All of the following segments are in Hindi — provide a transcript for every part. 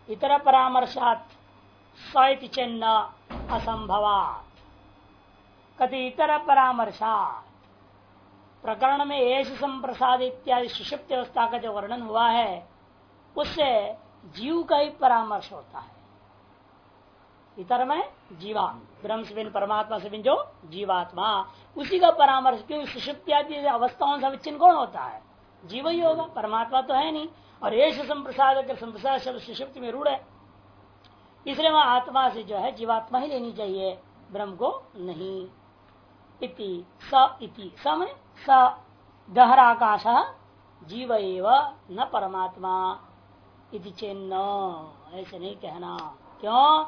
इतर परामर्शात स्वित चिन्ह असंभवात कति इतर परामर्शात प्रकरण में एश संप्रसाद इत्यादि सुषुप्त अवस्था का जो वर्णन हुआ है उससे जीव का ही परामर्श होता है। इतर में जीवा ब्रह्म से भिन्न परमात्मा से भिन्न जो जीवात्मा उसी का परामर्श क्यों सुषुप्त्यादि अवस्थाओं से विच्छिन्न कौन होता है? जीव ही होगा, परमात्मा तो है नहीं। और एश संप्रसाद कर संप्रसाद शब्द सुषुप्ति में रूढ़ है, इसलिए वह आत्मा से जो है जीवात्मा ही लेनी चाहिए, ब्रह्म को नहीं। इति स में स दहर आकाश जीव एव न परमात्मा इति चेन्न, ऐसे नहीं कहना। क्यों?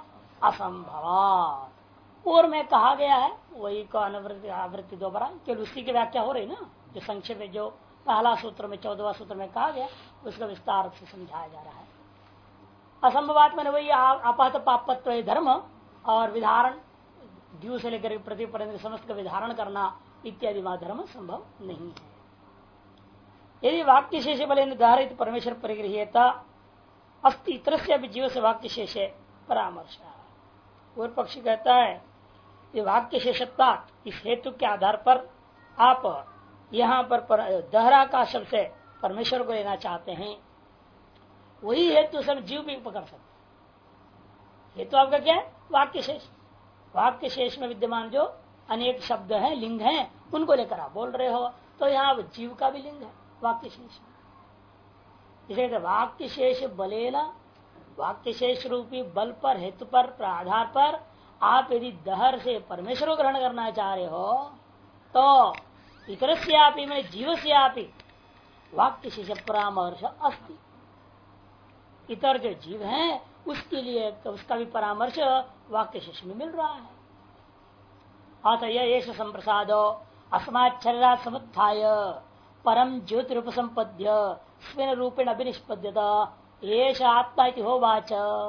असंभव। और में कहा गया है वही को आवृत्ति दोबारा केवल उसी की व्याख्या हो रही ना, जो संक्षेप में जो पहला सूत्र में 14वां सूत्र में कहा गया उसका विस्तार से समझाया जा रहा है। असंभवात में वही आपात पापत्व धर्म और विधारण द्यू से लेकर प्रतिपर्यंत समस्त का विधारण करना इत्यादि धर्म संभव नहीं है। यदि वाक्य शेष बल निर्धारित परमेश्वर परिगृह्यता अस्ति इतर जीव से वाक्य शेष परामर्श। पूर्व पक्षी कहता है ये वाक्य शेषत्ता इस हेतु के आधार पर आप यहाँ पर दहरा का शब्द से परमेश्वर को लेना चाहते हैं, वही हेतु सब जीव भी पकड़ सकते। हेतु आपका क्या है? वाक्य शेष। वाक्य शेष में विद्यमान जो अनेक शब्द हैं, लिंग हैं, उनको लेकर आप बोल रहे हो, तो यहाँ जीव का भी लिंग है वाक्य शेष। इसे वाक्य शेष बलेला, वाक्य शेष रूपी बल पर हेतु पर आधार पर आप यदि दहर से परमेश्वर को ग्रहण करना चाह रहे हो तो इतर से में जीव से वाक्य शेष परामर्श अस्ति। इतर जो जीव हैं उसके लिए तो उसका भी परामर्श वाक्य शेष में मिल रहा है। अतः येष संप्रसादो अस्माच्छर्या समुत्थाय परम ज्योतिरूप संपद्य स्वेन रूपेण अभिनिष्पद्यत एष आत्मा इति होवाच।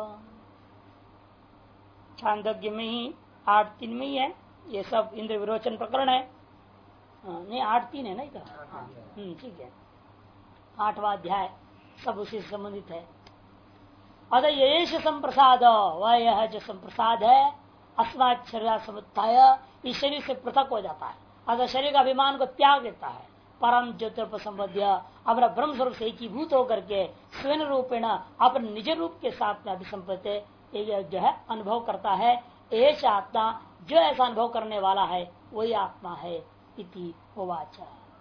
छांदोग्य में ही 8:3 में ही है ये सब, इंद्र विरोचन प्रकरण है। नहीं 8:3 है ना इधर, ठीक है, 8वां अध्याय सब उसी से संबंधित है। अतः येष संप्रसाद, वह यह जो संप्रसाद है अस्मात् शरीर समुत्थाय, इस शरीर से पृथक हो जाता है, अगर शरीर का अभिमान को त्याग देता है, परम ज्योतिर्पसंबद्ध अपना ब्रह्म स्वरूप से एकीभूत होकर के स्वयं रूपेण अपने निज रूप के साथ में अभिसंपत्ति जो है अनुभव करता है। एष आत्मा, जो ऐसा अनुभव करने वाला है वही आत्मा है। इति होवाच।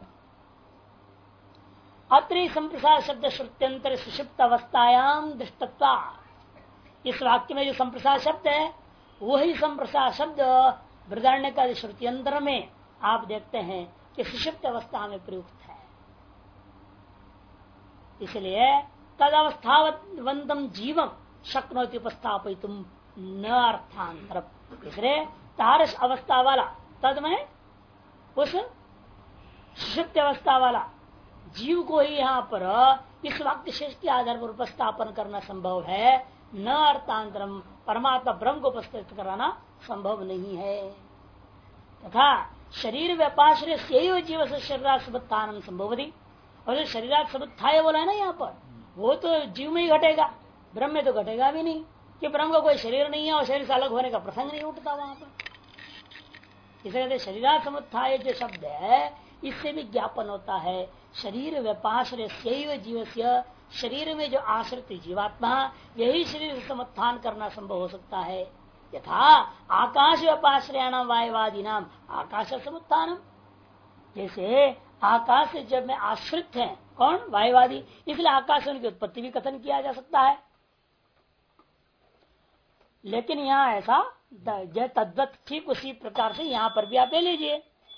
अत्र संप्रसाद शब्द श्रुत्यंतर सुषुप्त अवस्थायाम दृष्टत्वा, इस वाक्य में जो संप्रसाद शब्द है वही संप्रसाद शब्द बृहदारण्य का श्रुत्यंतर में आप देखते हैं कि सुषुप्त अवस्था में प्रयुक्त है। इसलिए तद अवस्थावंतम जीवम शक्नोति उपस्थापितुम न अर्थांतर। इसलिए तारस अवस्था वाला तद में उस सुषुप्त अवस्था वाला जीव को ही यहाँ पर इस वाक्य शेष के आधार पर उपस्थापन करना संभव है, न अर्थांतरम परमात्मा ब्रह्म को उपस्थित कराना संभव नहीं है। तथा शरीर व्यापाश्रय से जीव से शरीर समुत्थान संभवती, और जो शरीर समुत्थाय बोला है ना यहाँ पर, वो तो जीव में ही घटेगा, ब्रह्म में तो घटेगा भी नहीं, कि ब्रह्म का कोई शरीर नहीं है और शरीर से अलग होने का प्रसंग नहीं उठता वहां पर। इसलिए शरीर समुत्थाय जो शब्द है इससे भी ज्ञापन होता है शरीर व्यापाश्रय से जीव से, शरीर में जो आश्रित जीवात्मा यही शरीर से समुत्थान करना संभव हो सकता है। यथा आकाश व्यापाश्रयाणाम वायुवादी नाम आकाश समुत्थानम, जैसे आकाश से जब में आश्रित है कौन? वायुवादी, इसलिए आकाश की उत्पत्ति भी कथन किया जा सकता है। लेकिन यहाँ ऐसा तद्वत ठीक उसी प्रकार से यहाँ पर भी आप ले लीजिए।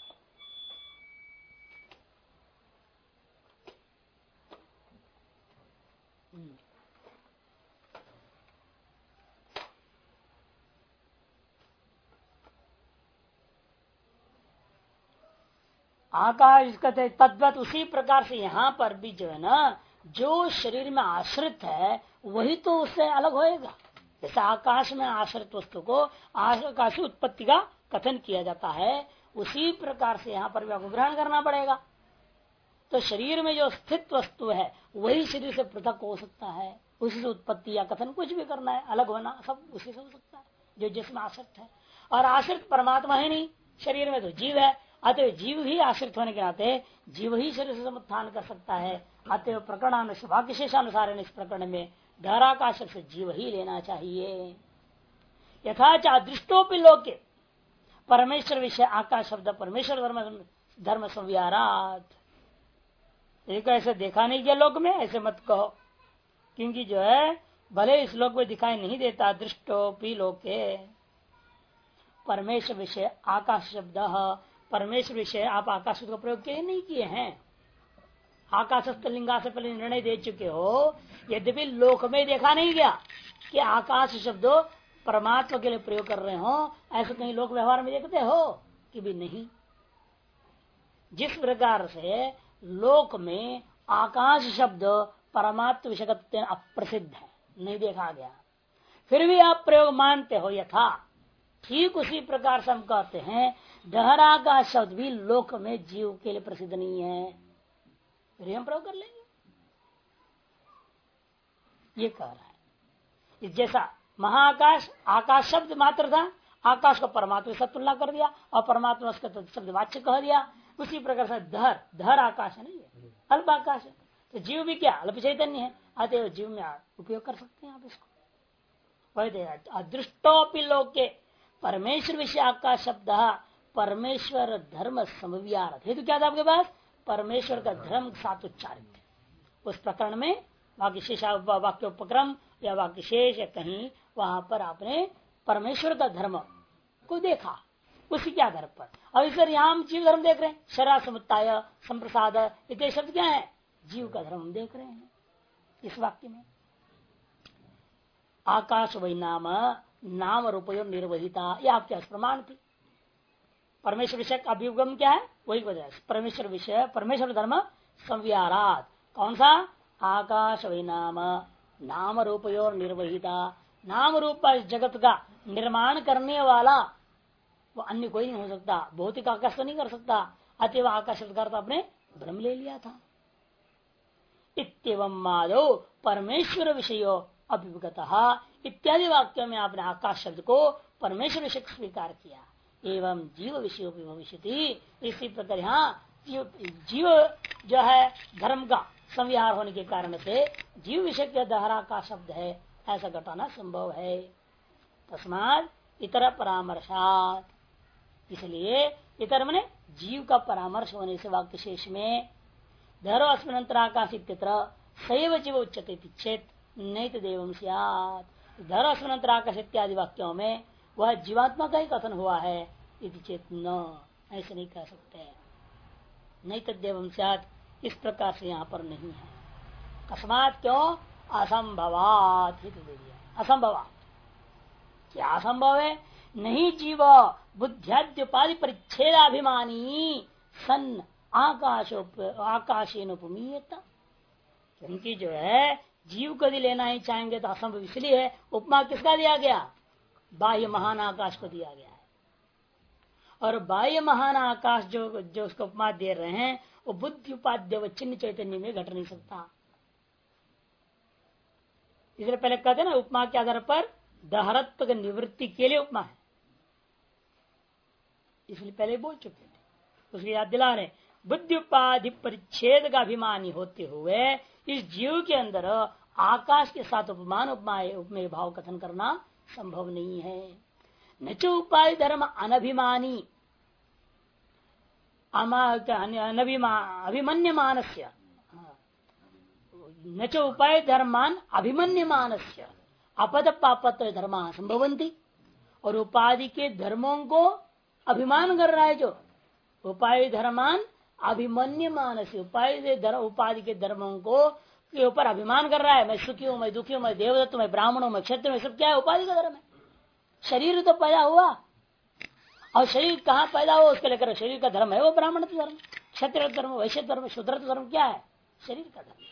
आकाश कहते तद्वत उसी प्रकार से यहाँ पर भी जो है ना, जो शरीर में आश्रित है वही तो उससे अलग होएगा। जैसे आकाश में आश्रित वस्तु को आकाश उत्पत्ति का कथन किया जाता है, उसी प्रकार से यहाँ पर भी आपको ग्रहण करना पड़ेगा। तो शरीर में जो स्थित वस्तु है वही शरीर से पृथक हो सकता है। उसी से उत्पत्ति या कथन कुछ भी करना है, अलग होना सब उसी से हो सकता है जो जिसमें आश्रित है। और आश्रित परमात्मा है नहीं, शरीर में तो जीव है। अतः जीव ही आश्रित होने के नाते जीव ही शरीर से समुत्थान कर सकता है। अतः प्रकरण वाक्यशेषानुसार इस प्रकरण में धराकाश से जीव ही लेना चाहिए। यथाच अदृष्टोपि लोके परमेश्वर विषय आकाश शब्द परमेश्वर धर्म संव्यारात। एक ऐसे देखा नहीं गया लोक में, ऐसे मत कहो, क्योंकि जो है भले इस लोक में दिखाई नहीं देता। दृष्टोपि लोके परमेश्वर विषय आकाश शब्द, परमेश्वर विषय आप आकाश का प्रयोग किए नहीं किए हैं। आकाशस्थ लिंगा से पहले निर्णय दे चुके हो। यद्यपि लोक में देखा नहीं गया कि आकाश शब्द परमात्मा के लिए प्रयोग कर रहे हो, ऐसे कहीं लोक व्यवहार में देखते हो कि भी नहीं। जिस प्रकार से लोक में आकाश शब्द परमात्मा विषय अप्रसिद्ध है, नहीं देखा गया, फिर भी आप प्रयोग मानते हो यथा, ठीक उसी प्रकार से हम कहते हैं दहराकाश शब्द भी लोक में जीव के लिए प्रसिद्ध नहीं है, फिर हम प्रयोग कर लेंगे। ये कह रहा है। जैसा महाआकाश आकाश शब्द मात्र था, आकाश को परमात्मा से तुलना कर दिया और परमात्मा उसका शब्द वाच्य कह दिया। उसी प्रकार से धर आकाश है, नहीं है अल्प आकाश है, तो जीव भी क्या अल्प चैतन्य है। अतः जीव में उपयोग कर सकते हैं आप इसको। वही अदृष्टोपि लोके परमेश्वर विषय आकाश शब्द परमेश्वर धर्म समव्यारत। हेतु क्या था आपके पास? परमेश्वर का धर्म साथ उच्चारित है। उस प्रकरण में वाक्यशेष वाक्य उपक्रम या वाक्यशेष कहीं वहां पर आपने परमेश्वर का धर्म को देखा, उसी के आधार पर। और इस यहाँ हम जीव धर्म देख रहे हैं, शरा समुत्ताय संप्रसाद इतने शब्द क्या है? जीव का धर्म हम देख रहे हैं इस वाक्य में। आकाश वही नाम नाम रूपयो निर्वहिता, ये आपके प्रमाण थी। परमेश्वर विषय का अभिगम क्या है? वही वजह परमेश्वर विषय परमेश्वर धर्म संव्यारात। कौन सा? आकाश वही नाम नाम रूपयो निर्वहिता, नाम रूप जगत का निर्माण करने वाला वो अन्य कोई नहीं हो सकता, भौतिक आकाश तो नहीं कर सकता। अतएव आकाश का अर्थ आपने ब्रह्म ले लिया था। इत्येवं माधव परमेश्वर विषयो अभिगत इत्यादि वाक्यों में आपने आकाश शब्द को परमेश्वर विषय स्वीकार किया। एवं जीव विषय भविष्यति, इसी प्रकार यहाँ जीव जो है धर्म का संविहार होने के कारण से जीव विषय के दहरा का शब्द है, ऐसा घटाना संभव है। तस्मात् इतर परामर्शात, इसलिए इतर मने जीव का परामर्श होने से वाक्य शेष में धरो अस्मिन् आकाश इत्यत्र सैव जीव उच्यते चेत नहीं तो देवम स्यात्। धरो अस्मिन् आकाश इत्यादि वाक्यों में वह जीवात्मा का ही कथन हुआ है, इति चेत न, ऐसे नहीं कह सकते। नहीं तो देवम स्यात् इस प्रकार से यहाँ पर नहीं है। कस्मात क्यों? असंभवात ही तो दे दिया। असंभवात क्या असंभव है? नहीं जीव बुद्ध्याद्युपाधि परिच्छेदाभिमानी सन आकाशेन उपमीयता। क्योंकि जो है जीव को यदि लेना ही चाहेंगे तो असंभव इसलिए है। उपमा किसका दिया गया? बाह्य महान आकाश को दिया गया है। और बाह्य महान आकाश जो उसको उपमा दे रहे हैं वो बुद्धि उपाध्य व चिन्ह चैतन्य में घट नहीं सकता। इसलिए पहले कहते ना उपमा के आधार पर दहरत्व निवृत्ति के लिए उपमा है, इसलिए पहले बोल चुके थे, उसकी याद दिला रहे। बुद्धि उपाधि परिच्छेद का अभिमानी होते हुए इस जीव के अंदर आकाश के साथ उपमान उपमेय भाव कथन करना संभव नहीं है। न च उपाधि धर्म अनभिमानी अभिमन्यमानस्य, न च उपाय धर्मान अभिमन्यमानस्य अपद पापत्व धर्मा संभवंती। और उपाधि के धर्मों को अभिमान कर रहा है जो उपाय धर्मान अभिमन्यमान से उपाधि के धर्मों को के ऊपर अभिमान कर रहा है। मैं सुखी हूं, मैं दुखी हूं, मैं देवदत्त हूं, मैं ब्राह्मण हूं, मैं क्षत्रिय हूं, सब क्या है? उपाधि का धर्म है। शरीर तो पैदा हुआ और शरीर कहाँ पैदा हुआ उसके लेकर शरीर का धर्म है वो ब्राह्मण धर्म, क्षत्रिय धर्म, वैश्य धर्म, शूद्र धर्म क्या है? शरीर का धर्म।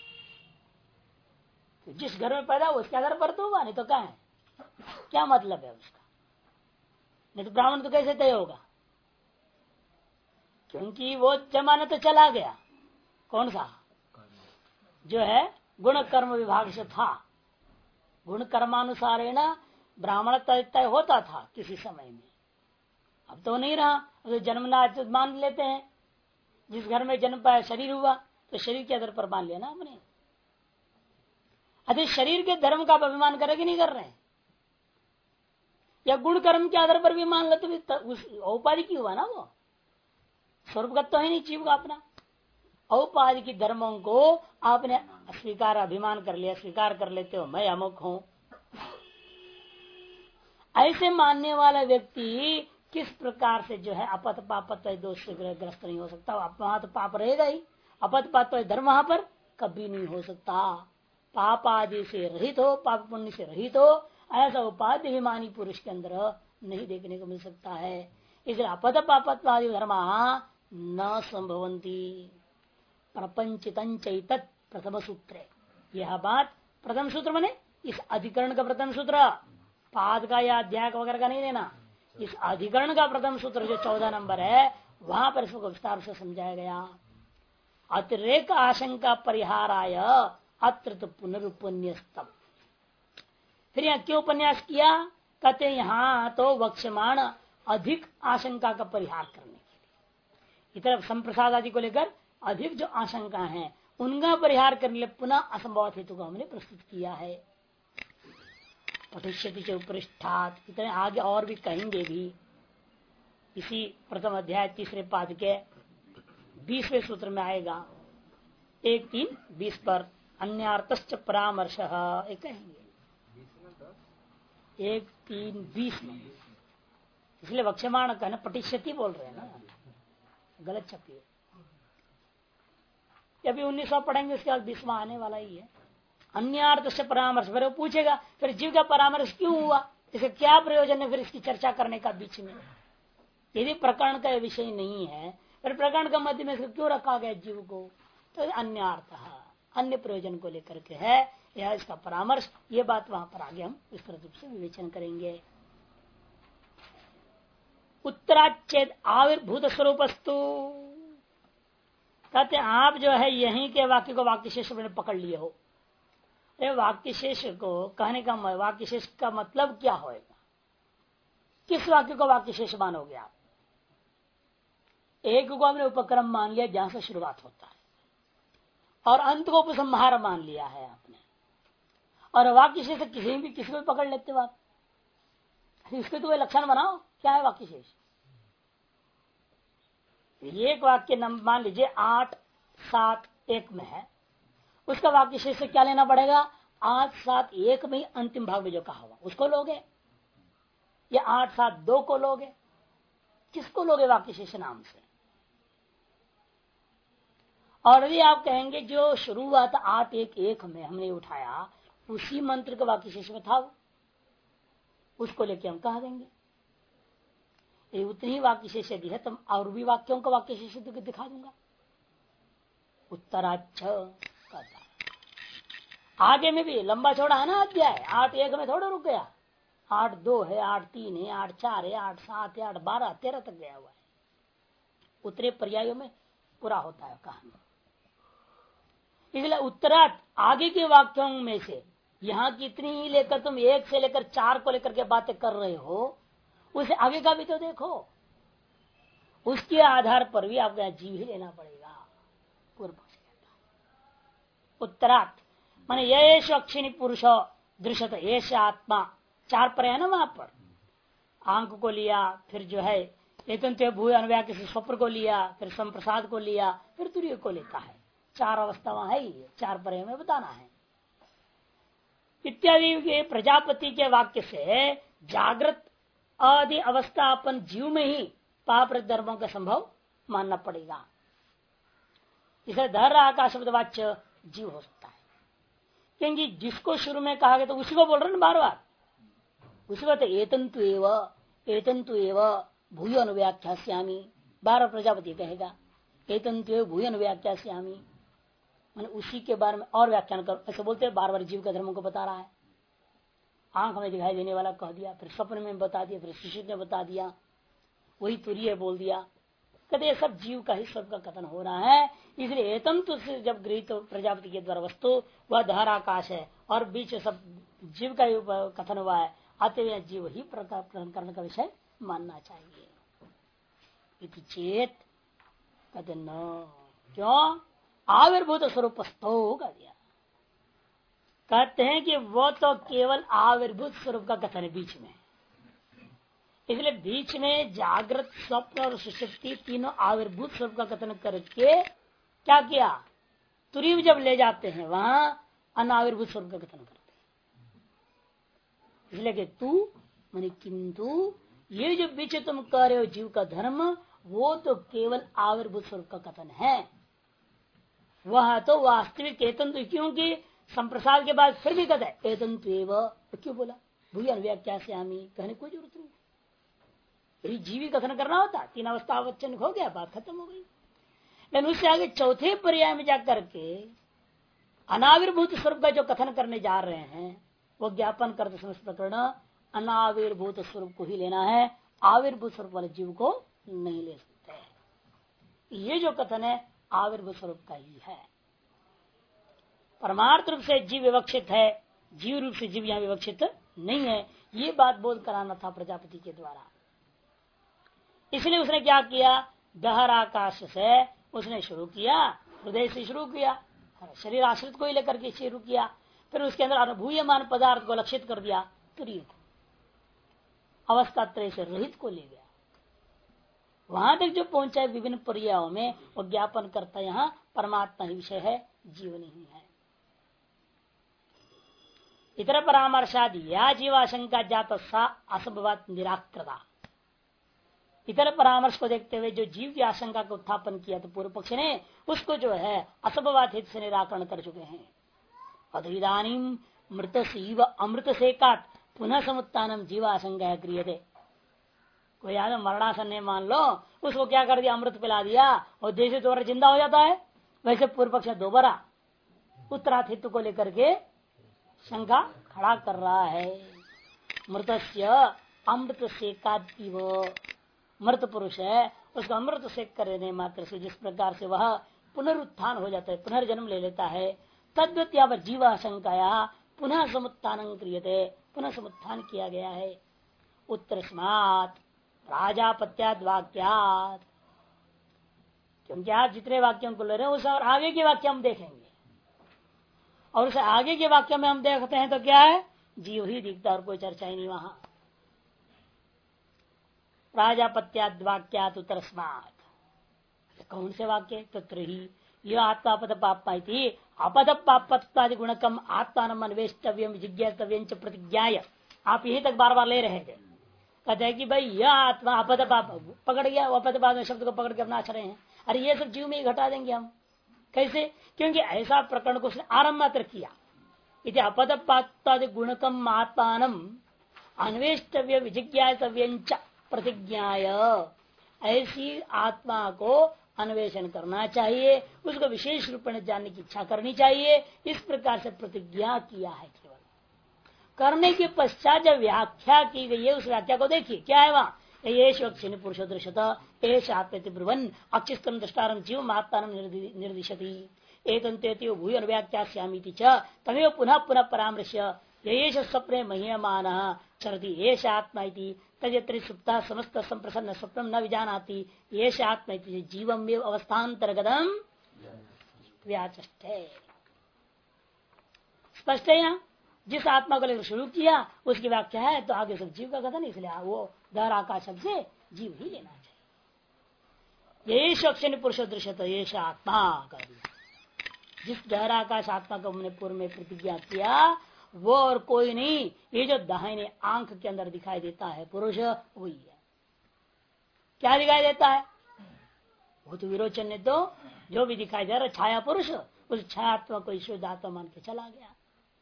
तो जिस घर में पैदा हुआ उसके आधार पर तो होगा, नहीं तो क्या है? क्या मतलब है उसका? नहीं तो ब्राह्मण तो कैसे तय होगा? क्योंकि वो जमाना तो चला गया, कौन सा जो है गुण कर्म विभाग से था, गुण कर्मानुसारेण ब्राह्मण तय होता था किसी समय में, अब तो नहीं रहा। तो जन्मना मान लेते हैं, जिस घर में जन्म पाया शरीर हुआ तो शरीर के आधार पर मान लिया ना हमने। अरे शरीर के धर्म का अभिमान करे कि नहीं कर रहे हैं, या गुण कर्म के आधार पर भी मान लो तो उस औपाधि की हुआ ना, वो स्वरूपगत तो है नहीं जीव का अपना। औपाधि की धर्मों को आपने स्वीकार अभिमान कर लिया, स्वीकार कर लेते हो मैं अमुक हूं। ऐसे मानने वाला व्यक्ति किस प्रकार से जो है अपत पापत दोष से ग्रस्त नहीं हो सकता। वहां तो पाप रहेगा ही, अपत पाप धर्म वहां पर कभी नहीं हो सकता। पाप आदि से रहित हो, पाप पुण्य से रहित हो, ऐसा उपाधिमानी पुरुष के अंदर नहीं देखने को मिल सकता है। इसलिए अपत पापत्वादि धर्म न संभवंती प्रपंचित प्रथम सूत्र। यह बात प्रथम सूत्र बने इस अधिकरण का प्रथम सूत्र, पाद का या अध्याय वगैरह का नहीं लेना। इस अधिकरण का प्रथम सूत्र जो 14 नंबर है वहां पर इसको विस्तार से समझाया गया। अतिरेक आशंका परिहाराय अत्र तो पुनरुपन्यास्तम। फिर यहाँ क्यों उपन्यास किया, कहते यहाँ तो वक्षमाण अधिक आशंका का परिहार करने के लिए, इधर संप्रसाद आदि को लेकर अधिक जो आशंका है उनका परिहार करने के लिए पुनः असंभव हेतु को हमने प्रस्तुत किया है। पठिष्यति च उपरिष्ठात्, इतने आगे और भी कहेंगे भी। इसी प्रथम अध्याय तीसरे पाद के 20वें सूत्र में आएगा 1-3-20 पर अन्यार्थश्च परामर्श कहेंगे 1-3-20 में। इसलिए वक्षमाण कहना पठिष्यति बोल रहे हैं ना, गलत छपी है। अभी 1900 पढ़ेंगे, उसके बाद 20वां आने वाला ही है। अन्यार्थ से परामर्श, फिर वो पूछेगा फिर जीव का परामर्श क्यों हुआ, इसे क्या प्रयोजन है फिर इसकी चर्चा करने का बीच में। यदि प्रकरण का विषय नहीं है फिर प्रकरण का मध्य में क्यों रखा गया जीव को, तो अन्यार्थ अन्य प्रयोजन को लेकर के है यह इसका परामर्श। ये बात वहां पर आगे हम विस्तृत रूप से विवेचन करेंगे। उत्तराच्छेद आविर्भूत स्वरूपस्तु, कहते आप जो है यहीं के वाक्य को वाक्य शेष में पकड़ लिए हो। वाक्य शेष को कहने का वाक्य शेष का मतलब क्या होएगा, किस वाक्य को वाक्य शेष मानोगे आप। एक को आपने उपक्रम मान लिया जहां से शुरुआत होता है, और अंत को उपसंहार मान लिया है आपने, और वाक्य शेष किसी को पकड़ लेते हो आप। इसके तो लक्षण बनाओ, क्या है वाक्य शेष। एक वाक्य मान लीजिए 8-7-1 में है, उसका वाक्य शेष से क्या लेना पड़ेगा, 8-7-1 में अंतिम भाग में जो कहा हुआ उसको लोगे, या 8-7-2 को लोगे, किसको लोगे वाक्य शेष नाम से। और यदि आप कहेंगे जो शुरुआत 8-1-1 में हमने उठाया उसी मंत्र का वाक्य शेष में था, उसको लेके हम कहा देंगे। ये उतनी ही वाक्य शेष यदि है तो और भी वाक्यों का वाक्य शेष दिखा दूंगा। उत्तराच्छ कहता आगे में भी लंबा छोड़ा है ना अध्याय, 8-1 में थोड़ा रुक गया, 8-2 है, 8-3 है, 8-4 है, 8-7 है, 8-12-13 तक गया हुआ है। उतरे पर्यायों में पूरा होता है कहानी। इसलिए उत्तरार्थ आगे के वाक्यों में से यहाँ कितनी ही लेकर तुम 1 से लेकर 4 को लेकर के बातें कर रहे हो, उसे आगे का भी तो देखो, उसके आधार पर भी आपको यहाँ जीव ही लेना पड़ेगा। पूर्व उत्तरार्थ माने येष अक्षिणी पुरुष दृश्यत येष आत्मा, 4 पर है ना वहां पर। आंख को लिया, फिर जो है एकंत भूय अनुव्याख्या से स्वप्न को लिया, फिर संप्रसाद को लिया, फिर तुर्य को लेता है। 4 अवस्था वहां है ही, 4 पर हमें बताना है। इत्यादि के प्रजापति के वाक्य से जागृत आदि अवस्था अपन जीव में ही पाप धर्मों का संभव मानना पड़ेगा। इसे धर आकाश शब्दवाच्य जीव हो सकता है, क्योंकि जिसको शुरू में कहा गया तो उसी को बोल रहे ना बार बार, उसी को तो एतंतु एव भूय अनुव्याख्यास्यामि, 12 प्रजापति कहेगा एतंतु एव भूय अनुव्याख्यास्यामि, मैंने उसी के बारे में और व्याख्यान कर, ऐसे बोलते हैं बार बार जीव के धर्मों को बता रहा है। आंख में दिखाई देने वाला कह दिया, फिर स्वप्न में बता दिया, फिर शिशु ने बता दिया, वही तुरीय बोल दिया, कहते ये सब जीव का ही स्वरूप का कथन हो रहा है। इसलिए एतम तो जब गृहित तो प्रजापति के द्वारा वस्तु वह धर आकाश है और बीच सब जीव का ही कथन हुआ है, अतः जीव ही प्रकरण करने का विषय मानना चाहिए। इति चेत कहते न, क्यों आविर्भूत स्वरूप कर दिया। कहते हैं कि वो तो केवल आविर्भूत स्वरूप का कथन है बीच में, इसलिए बीच में जागृत स्वप्न और सुषुप्ति तीनों आविर्भूत स्वरूप का कथन करके क्या किया, तुरीव जब ले जाते हैं वहां अनाविर्भूत स्वरूप का कथन करते हैं। इसलिए कि तू मानी किंतु ये जो बीच तुम कह रहे हो जीव का धर्म, वो तो केवल आविर्भूत स्वरूप का कथन है। वह तो वास्तविक एतंतु, क्योंकि संप्रसाद के बाद फिर भी कहता है एतंतु एव, तो क्यों बोला भूय अन्व्याख्या से आमी, कहने कोई जरूरत नहीं। यदि जीवी कथन करना होता तीन अवस्था अवचन हो गया, बात खत्म हो गई। लेकिन उससे आगे चौथे पर्याय में जाकर के अनाविर्भूत स्वरूप का जो कथन करने जा रहे हैं वो ज्ञापन करते समय प्रकरण अनाविर्भूत स्वरूप को ही लेना है, आविर्भूत स्वरूप वाले जीव को नहीं ले सकते। ये जो कथन है आविर्भूत स्वरूप का ही है। परमार्थ रूप से जीव विवक्षित है, जीव रूप से जीव यहाँ विवक्षित नहीं है, ये बात बोध कराना था प्रजापति के द्वारा। इसलिए उसने क्या किया, दहर आकाश से उसने शुरू किया, हृदय से शुरू किया, शरीर आश्रित को ही लेकर के शुरू किया, फिर उसके अंदर अनुभूयमान पदार्थ को लक्षित कर दिया, तुरीय अवस्था त्रय से रहित को ले गया। वहां तक जो पहुंचा है विभिन्न पर्यायों में वो ज्ञापन करता यहाँ परमात्मा ही विषय है, जीव नहीं है। इतर परामर्शाद या जीवाशंका जात सा असंभवात निराकृता। इतर परामर्श को देखते हुए जो जीव की आशंका का उत्थापन किया तो पूर्व पक्ष ने उसको जो है असंभवात हित से निराकरण कर चुके हैं। अतइदानी मृत सीव अमृत से काट पुनः समुत्थानम जीवाशंका क्रियते। कोई आदमी मरणासन है मान लो, उसको क्या कर दिया, अमृत पिला दिया और देश दोबारा जिंदा हो जाता है। वैसे पूर्व पक्ष दोबारा उत्तराथित्व को लेकर के शंका खड़ा कर रहा है। मृतस्य अमृत सेकादिव, मृत पुरुष है उसको अमृत सेक करने मात्र से जिस प्रकार से वह पुनरुत्थान हो जाता है, पुनर्जन्म ले लेता है, तद्वत यहाँ पर जीवाशंकाया पुनः समुत्थान क्रियते, पुनः समुत्थान किया गया है। उत्तर स्मात प्राजापत्याद वाक्यात, क्योंकि आप जितने वाक्यों को ले रहे हैं उस और आगे के वाक्य हम देखेंगे, और उसे आगे के वाक्य में हम देखते हैं तो क्या है, जीव ही दिखता और कोई चर्चा ही नहीं वहां। प्राजापत्याद वाक्यात उत्तर स्मात, कौन से वाक्य, तत्र ही यह आत्मापद पापा थी अपद पापत्वादि गुणकम आत्मान अन्वेष्टव्यम जिज्ञातव्यम च प्रतिज्ञाय। आप यही तक बार बार ले रहे थे। कहते हैं कि भाई यह आत्मा अपद पाप पकड़ गया, अपद पाप में शब्द को पकड़ के अपना आचरण है, अरे ये सब जीव में ही घटा देंगे हम कैसे, क्योंकि ऐसा प्रकरण को उसने आरंभ मात्र किया। इति अपद पापादि गुणकम आत्मान अन्वेष्टव्य विजिज्ञातव्यम च प्रतिज्ञाय, ऐसी आत्मा को अन्वेषण करना चाहिए, उसको विशेष रूप में जानने की इच्छा करनी चाहिए, इस प्रकार से प्रतिज्ञा किया है। केवल करने के पश्चात जब व्याख्या की गई है उस व्याख्या को देखिए क्या है वहां, ये क्षण पुरुषो दृश्यत एष आत्मेति ब्रुवन् अक्षिस्तम दृष्टारम जीव महात्मान निर्दिशति एतंतेति भूय अनुव्याख्यास्यामीति च तमेव पुनः पुनः परामर्श्य येष स्वप्ने मह्यमान चरति एष आत्मा इति तजत्रि सुप्ता समस्त संप्रसन्न स्वप्नम न विजानाति एष आत्मा इति जीवमेव अवस्थान्तर्गतम व्याचष्टे। स्पष्ट है यहाँ, जिस आत्मा को लेकर शुरू किया उसकी व्याख्या है तो आगे सब जीव का कथन, इसलिए वो दर आकाश शब्द से जीव ही लेना चाहिए। ये अक्षर पुरुष दृश्य तो ये आत्मा कर दिया, जिस दर आकाश आत्मा को हमने पूर्व में प्रतिज्ञा किया वो और कोई नहीं, ये जो दाहिने आंख के अंदर दिखाई देता है पुरुष वही है। क्या दिखाई देता है, वो तो विरोचन ने तो जो भी दिखाई दे रहा छाया पुरुष, उस छायात्मा को ईश्वर दाता मान के चला गया।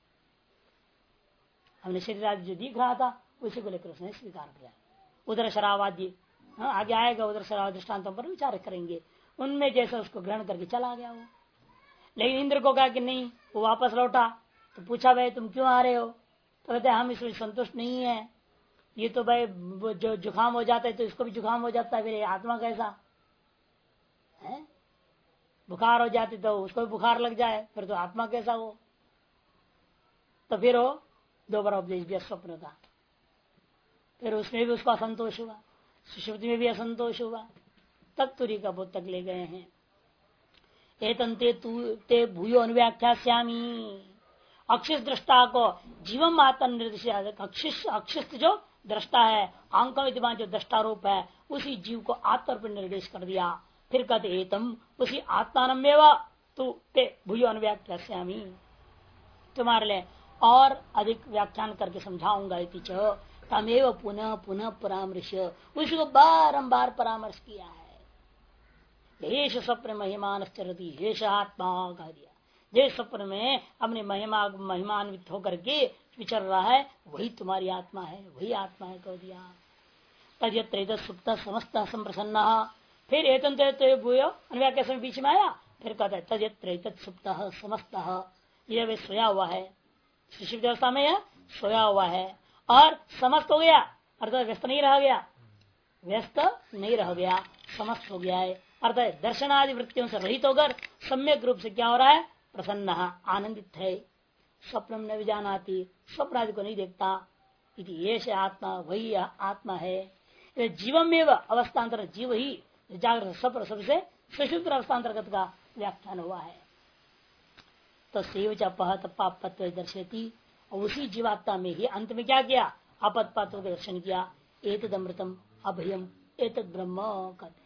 हमने शरीर आदि जो दिख रहा था उसी को लेकर उसने स्वीकार किया। उधर शरावादी आगे आएगा, उधर शराब दृष्टान्तों पर विचार करेंगे, उनमें जैसा उसको ग्रहण करके चला गया वो। लेकिन इंद्र को कहा कि नहीं, वो वापस लौटा तो पूछा भाई तुम क्यों आ रहे हो, तो कहते हम इसमें संतुष्ट नहीं है, ये तो भाई जो जुकाम हो जाता है तो इसको भी जुकाम हो जाता है, फिर आत्मा कैसा, है? बुखार हो जाती तो उसको भी बुखार लग जाए, फिर तो आत्मा कैसा हो? तो फिर वो दोबारा उपदेश दिया स्वप्न का, फिर उसमें भी उसको असंतोष हुआ, सुषुप्ति में भी असंतोष हुआ, तब तुरी का बोध तक ले गए हैं। एतंते ते भूयो अनुव्याख्यास्यामि, अक्षिस दृष्टा को जीवम आत्मा निर्देश, अक्षिस्त जो दृष्टा है, आंक विद्यमान जो दृष्टा रूप है, उसी जीव को आत्मा पर निर्देश कर दिया। फिर कहते एतम, उसी आत्मानमेव तू ते भूयो अनुव्याख्यास्यामि, तुम्हारे लिए और अधिक व्याख्यान करके समझाऊंगा। तमेव पुनः पुनः परामर्श, उसी को बारंबार परामर्श किया है। हेश स्वप्न महिमान चरती, हेश आत्मा कह दिया। जिस स्वप्न में अपने महिमान्वित होकर के विचर रहा है, वही तुम्हारी आत्मा है, वही आत्मा है कह दिया। तजत्र सुप्त समस्त संप्रसन्न, फिर एतंत्र भूयो अनुव्याख्या समय बीच में आया, फिर कहता है तजत्र सुप्त समस्त, यह वे सोया हुआ है, सुषुप्त अवस्था में यह सोया हुआ है और समस्त हो गया, अर्थात व्यस्त नहीं रह गया, व्यस्त नहीं रह गया, समस्त हो गया है, अर्थात दर्शनादि वृत्तियों से रहित होकर सम्यक रूप से क्या हो रहा है? प्रसन्न, आनंदित है। स्वप्न न विजानाति, स्वप्न आदि को नहीं देखता, ये आत्मा वही आत्मा है। जीवम एवं अवस्थान्तर, जीव ही जागृत स्वप्न सबसे सुषुप्त अवस्थान्तर्गत का व्याख्यान हुआ है। तो सेवच अपहत पापत्व दर्शती, और उसी जीवात्मा में ही अंत में क्या किया? अपत पात्व का दर्शन किया। एतद अमृतम अभयम एतद ब्रह्म कहते,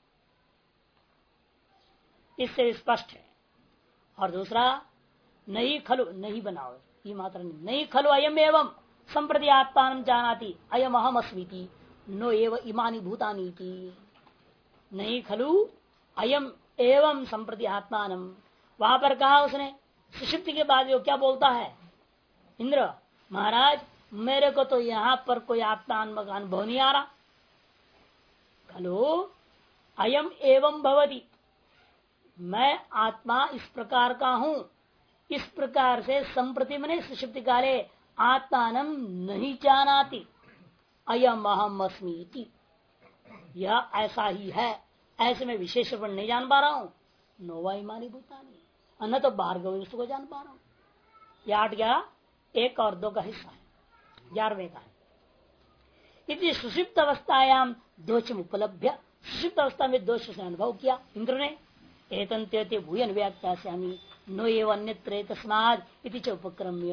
इससे स्पष्ट है। और दूसरा, नहीं खलु, नहीं बनाओ, ये मात्र नहीं खलु अयम एवं संप्रति आत्मान जानाति अयम अहम अस्मीति नो एव इमानी भूतानी, नहीं खलु अयम एवं संप्रति आत्मान। वहां पर कहा उसने सुषुप्ति के बाद वो क्या बोलता है? इंद्र महाराज, मेरे को तो यहां पर कोई आत्मात्मक अनुभव नहीं आ रहा। खलु अयम एवं भवति, मैं आत्मा इस प्रकार का हूं, इस प्रकार से संप्रति मने सुषुप्ति काले आत्मानम नहीं जानाति अयम अहम अस्मीति, यह ऐसा ही है, ऐसे में विशेषण नहीं जान पा रहा हूं। नोवा इमानी भूतानी, न तो भार्गव को जान पा रहा हूं। यह 8 11 1 और 2 का हिस्सा है, 11वें का है। इतनी सुषुप्त अवस्थायाम दोषम उपलब्ध, सुषुप्त अवस्था में दोष से अनुभव किया इंद्र ने। एतंते भूयन व्याख्यास्यामि नो एव अन्यत्र तस्माद् इति च उपक्रम्य।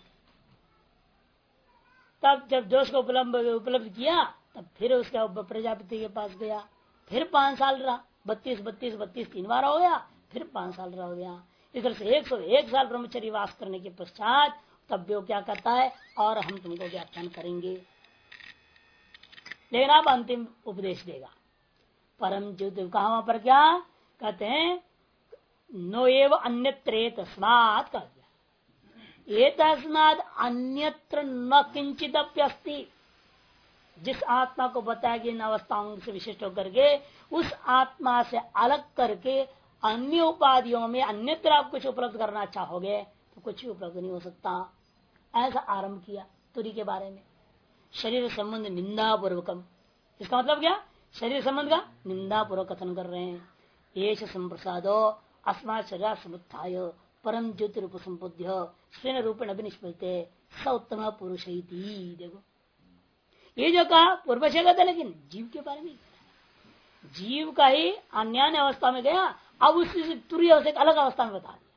तब जब दोष को उपलब्ध किया, तब फिर उसका प्रजापति के पास गया, फिर 5 साल रहा, 32 3 बार हो गया, फिर 5 साल रह गया। इस तरह से 101 साल ब्रह्मचर्य वास करने के पश्चात तब वो क्या कहता है? और हम तुमको व्याख्यान करेंगे, लेकिन अब अंतिम उपदेश देगा। परम ज्योति कहा पर क्या कहते हैं? नो एव अन्यत्र तस्मात् कह दिया। ये तस्मात् अन्यत्र न किंचित अप्यस्ति, जिस आत्मा को बताया कि इन अवस्थाओं से विशिष्ट होकर के उस आत्मा से अलग करके अन्य उपाधियों में अन्यत्र आप कुछ उपलब्ध करना चाहोगे तो कुछ भी उपलब्ध नहीं हो सकता। ऐसा आरंभ किया तुरी के बारे में। शरीर संबंध निंदा पूर्वकम, इसका मतलब क्या? शरीर संबंध का निंदा पूर्वक कथन कर रहे हैं। येष संप्रसादो अस्मात् शरीर समुत्थाय परम ज्योतिरूप संबुद्ध स्वेन रूपेण अभिनिष्पत्ते स उत्तम पुरुष। देखो ये जो कहा पूर्व से कहता, लेकिन जीव के बारे में, जीव का ही अन्य अवस्था में गया, अब उससे तुरीय अवस्था एक अलग अवस्था में बता दिया।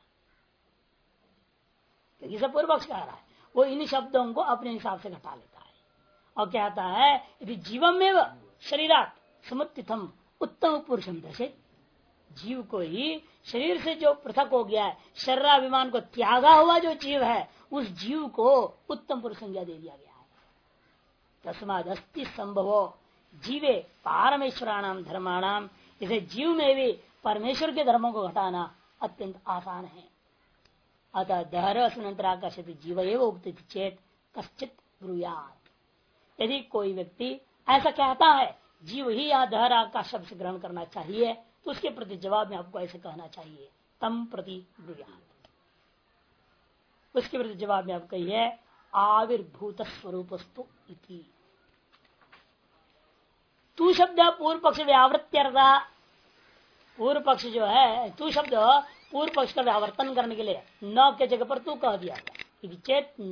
क्योंकि सब पूर्व पक्ष कह रहा है, वो इन शब्दों को अपने हिसाब से घटा लेता है और कहता है यदि जीवम में शरीरात समुत्थितम उत्तम पुरुषम दर्शे, जीव को ही शरीर से जो पृथक हो गया है, शरीराभिमान को त्यागा हुआ जो जीव है, उस जीव को उत्तम पुरुष संज्ञा दे दिया गया है। तस्माद अस्ति संभवो जीवे पारमेश्वराणाम धर्माणाम, इसे जीव में भी परमेश्वर के धर्मों को घटाना अत्यंत आसान है। अतः दहरअस्मिन्नन्तराकाशित जीव एवं उक्ति चेत कश्चित ब्रूयात्, यदि कोई व्यक्ति ऐसा कहता है जीव ही या दहर आकाश शब्द से ग्रहण करना चाहिए, तो उसके प्रति जवाब में आपको ऐसे कहना चाहिए तम प्रति ब्रूयात्, उसके प्रति जवाब में आप कहिए आविर्भूत स्वरूपस्तु इति। तू शब्द पूर्व पक्ष व्यावृत्त्यर्था, पूर्व पक्ष जो है तू शब्द पूर्व पक्ष का व्यावर्तन करने के लिए न के जगह पर तू कह दिया था चेत न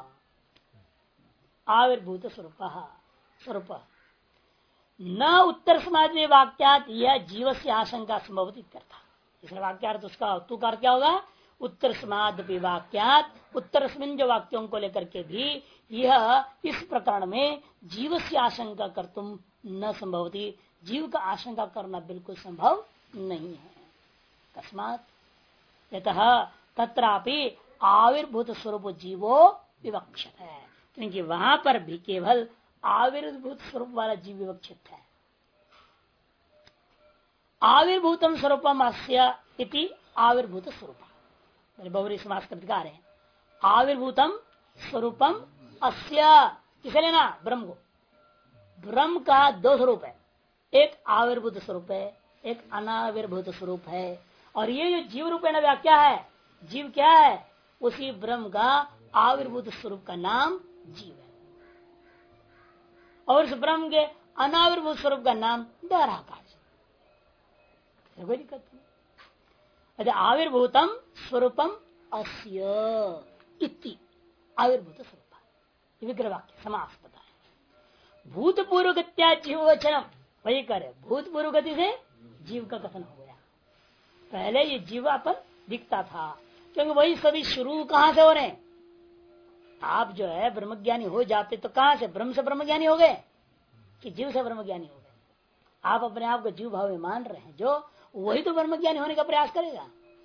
आविर्भूत स्वरूप न उत्तर समाज में वाक्यात यह जीव से आशंका संभवती करता। इसलिए वाक्यार्थ उसका तू का क्या होगा उत्तर समाज वाक्यात उत्तर जो वाक्यों को लेकर के भी यह इस प्रकरण में जीव से आशंका कर तुम न संभवती जीव का आशंका करना बिल्कुल संभव नहीं है। तस्मात यतः तत्रापि आविर्भूत स्वरूप जीवो विवक्षित है क्योंकि वहां पर भी केवल आविर्भूत स्वरूप वाला जीव विवक्षित है। आविर्भूतम स्वरूपम अस्य इति आविर्भूत स्वरूप बहुरी समास कृतकार है। आविर्भूतम स्वरूपम अस्य किसे लेना ब्रह्म को। ब्रह्म का दो स्वरूप है एक आविर्भूत स्वरूप है एक अनाविर्भूत स्वरूप है और ये जो जीव रूपेण व्याख्या है जीव क्या है उसी ब्रह्म का आविर्भूत स्वरूप का नाम जीव है और उस ब्रह्म के अनाविर्भूत स्वरूप का नाम दराकाश। कोई दिक्कत नहीं। आविर्भूतम स्वरूपम अस्य इति आविर्भूत स्वरूप विग्रह वाक्य समास बताए। भूतपूर्व गत्या जीव वचनम वही करे भूतपूर्व गति से जीव का कथन हो गया। पहले ये जीवापन दिखता था क्योंकि वही सभी शुरू कहां से हो रहे हैं। आप जो है ब्रह्मज्ञानी हो जाते तो कहां से ब्रह्म से ब्रह्मज्ञानी हो गए कि जीव से ब्रह्मज्ञानी हो गए। आप अपने आप को जीव भाव में मान रहे हैं जो वही तो ब्रह्मज्ञानी होने का प्रयास करेगा।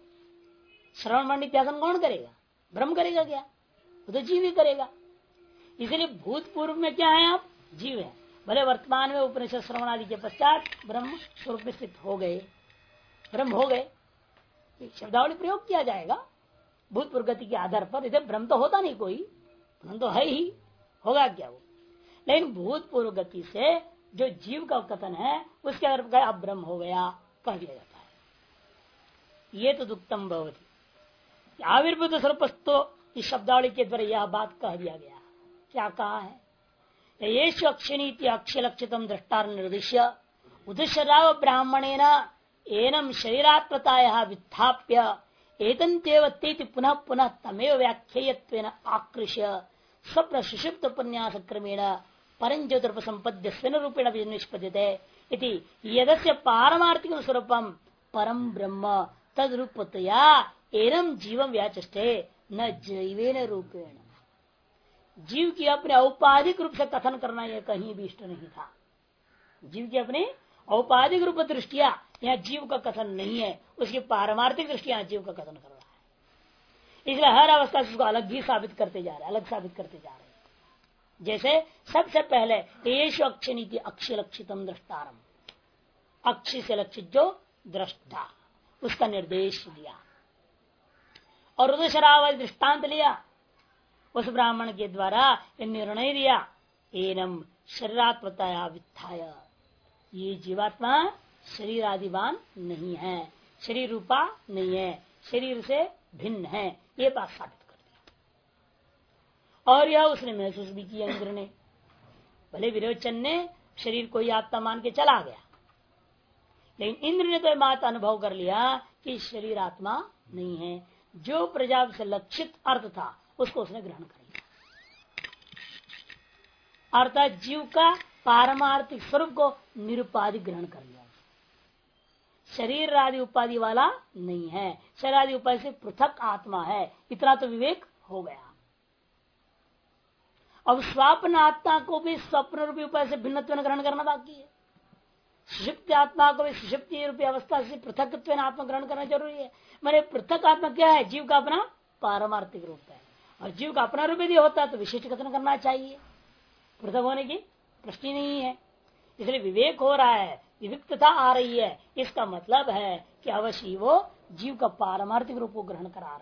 श्रवण मंडित त्यासन कौन करेगा ब्रह्म करेगा क्या वो तो जीव ही करेगा। इसलिए भूतपूर्व में क्या है आप जीव है भले वर्तमान में उपनिषद श्रवण आदि के पश्चात ब्रह्म स्वरूप में स्थित हो गए ब्रह्म हो गए शब्दावली प्रयोग किया जाएगा भूतपूर्व गति के आधार पर। इधर ब्रह्म तो होता नहीं कोई ब्रह्म तो है ही होगा क्या वो। लेकिन भूतपूर्व गति से जो जीव का कथन है उसके आधार पर अब ब्रह्म हो गया कह दिया जाता है। ये तो दुक्तम भवती आविर्भूत स्वरूप तो इस शब्दावली के द्वारा यह बात कह दिया गया। क्या कहा है ये अक्षिणी अक्षलक्षितम दृष्टार निर्दिश्य उदशराव ब्राह्मणेन एनम शरीरात्मताया विस्थाप्य एतंतेवत्तेति पुनः पुनः तमेव व्याख्येयत्वेन आकृष्य स्वप्न सुषुप्त उपन्यास क्रमेण परंज्योतिर्पसंपद्य स्वेन रूपेण निष्पद्यते इति यदस्य पारमार्थिक स्वरूपम परम ब्रह्म तद्रूपतया एनम जीवम व्याचष्टे न जैवेन रूपेण। जीव की अपने औपाधिक रूप से कथन करना यह कहीं भी इष्ट नहीं था। जीव की अपने औपाधिक रूप दृष्टिया यहाँ जीव का कथन नहीं है उसकी पारमार्थिक दृष्टिया जीव का कथन कर रहा है। इसलिए हर अवस्था से उसको अलग ही साबित करते जा रहे हैं अलग साबित करते जा रहे हैं। जैसे सबसे पहले येषु अक्षनीति अक्षलक्षितम दृष्टारम अक्षी से लक्षित जो दृष्टा उसका निर्देश दिया और उदशराव दृष्टांत लिया उस ब्राह्मण के द्वारा ये निर्णय दिया एनम शरीरात्मताया वित्थाय ये जीवात्मा शरीर आदिवान नहीं है शरीर रूपा नहीं है शरीर से भिन्न है ये बात साबित कर दिया। और यह उसने महसूस भी किया इंद्र ने भले विरोचन ने शरीर को ही आत्मा मान के चला गया लेकिन इंद्र ने तो बात अनुभव कर लिया कि शरीर आत्मा नहीं है। जो प्रजा से लक्षित अर्थ था उसको उसने ग्रहण कर लिया अर्थात जीव का पारमार्थिक स्वरूप को निरुपाधिक ग्रहण कर लिया। शरीर आदि उपाधि वाला नहीं है शरीर आदि उपाधि से पृथक आत्मा है इतना तो विवेक हो गया। अब स्वप्न आत्मा को भी स्वप्न रूपी उपाधि से भिन्नत्व ग्रहण करना बाकी है। सुषुप्ति आत्मा को भी सुषुप्ति रूपी अवस्था से पृथकत्व आत्मा ग्रहण करना जरूरी है। मैंने पृथक आत्मा क्या है जीव का अपना पारमार्थिक रूप है और जीव का अपना रूप यदि होता है तो विशिष्ट कथन करना चाहिए पृथक होने की प्रश्न नहीं है। इसलिए विवेक हो रहा है विविधता आ रही है इसका मतलब है कि अवश्य वो जीव का पारमार्थिक रूप को ग्रहण करा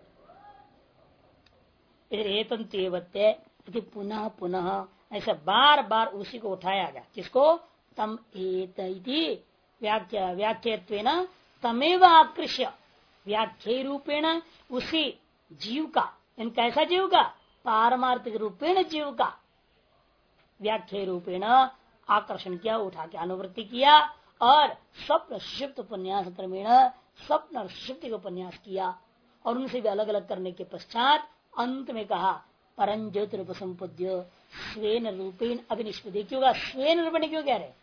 रहे हैं। पुनः पुनः ऐसा बार बार उसी को उठाया गया किसको तम एति व्याख्यत्वेन तमेव आकृष्य व्याख्या रूपेण उसी जीव का इनका ऐसा जीव का पारमार्थिक रूपेण जीव का व्याख्या रूपेण आकर्षण किया उठा के अनुवृत्ति किया और स्वप्न सुषुप्त उपन्यास क्रमेण स्वप्न और सुषुप्ति का उपन्यास किया और उनसे भी अलग अलग करने के पश्चात अंत में कहा परम ज्योतिरुपसंपद्य स्वेन रूपेण अभिनिष्पदे। क्यों कहा स्वेन रूपेण, क्यों कह रहे?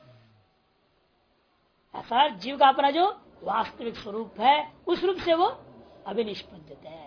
ऐसा जीव का अपना जो वास्तविक स्वरूप है उस रूप से वो अभिनिष्पद्यते है।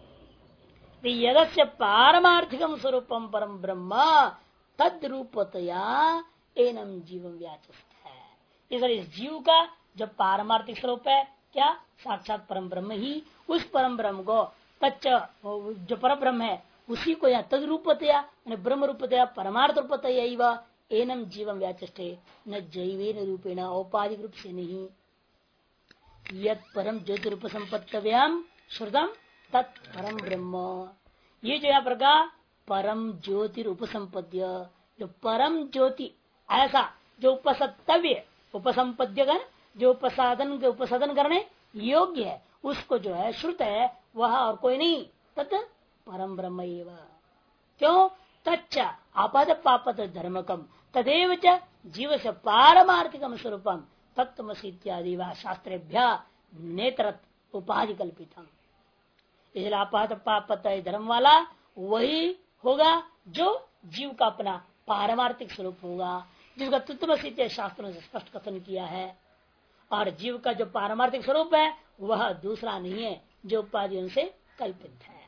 यदस्य पारमार्थिकम स्वरूपम परम ब्रह्म तद रूपतया एनम जीवम व्याचस्त है। इस जीव का जो पारमार्थिक स्वरूप है क्या? साक्षात परम ब्रह्म ही। उस परम ब्रह्म को तच्च जो पर ब्रह्म है उसी को यहाँ तद रूपतया ब्रह्म रूपतया परमार्थ रूपतया एनम जीवम व्याचष्टे न जैवेन रूपेण औपाधिक रूप से नहीं। यद परम ज्योति रूप संपत्तव्याम श्रुतम तत् परम ब्रह्म। ये जो यहाँ प्रकार परम ज्योति रूप संपद्य जो परम ज्योति ऐसा जो उपसत्तव्य उपसंपद्य कर जो उपसाधन करने योग्य है उसको जो है श्रुत है वह और कोई नहीं तत् परम ब्रह्म एवं। क्यों? तच्च आपद पापत धर्मकम तदेव च जीव से पारमार्थिकम स्वरूपम तत्वमसि इत्यादि व शास्त्रेभ्य नेत्र उपाधि कल्पितम। इसलिए आपात पापत धर्म वाला वही होगा जो जीव का अपना पारमार्थिक स्वरूप होगा जिसका तत्वमसि शास्त्रों से स्पष्ट कथन किया है। और जीव का जो पारमार्थिक स्वरूप है वह दूसरा नहीं है जो उपाधियों से कल्पित है।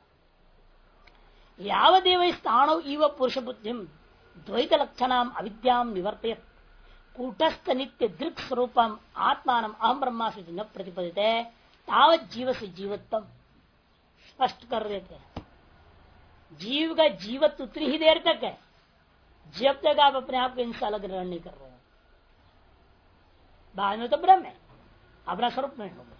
यावदेव स्थाणु इव पुरुष बुद्धि द्वैत लक्षणाम अविद्याम निवर्तयत कूटस्थ नित्य दृक् स्वरूपम आत्मान अहम ब्रह्मास्मि न प्रतिपदित तावत जीव से जीवत्व स्पष्ट कर देते हैं। जीव का जीवत्व उतनी ही देर तक है जब तक आप अपने आप को इनसे अलग ग्रहण नहीं कर रहे हो। बाद में तो ब्रह्म है अपना स्वरूप नहीं होगा।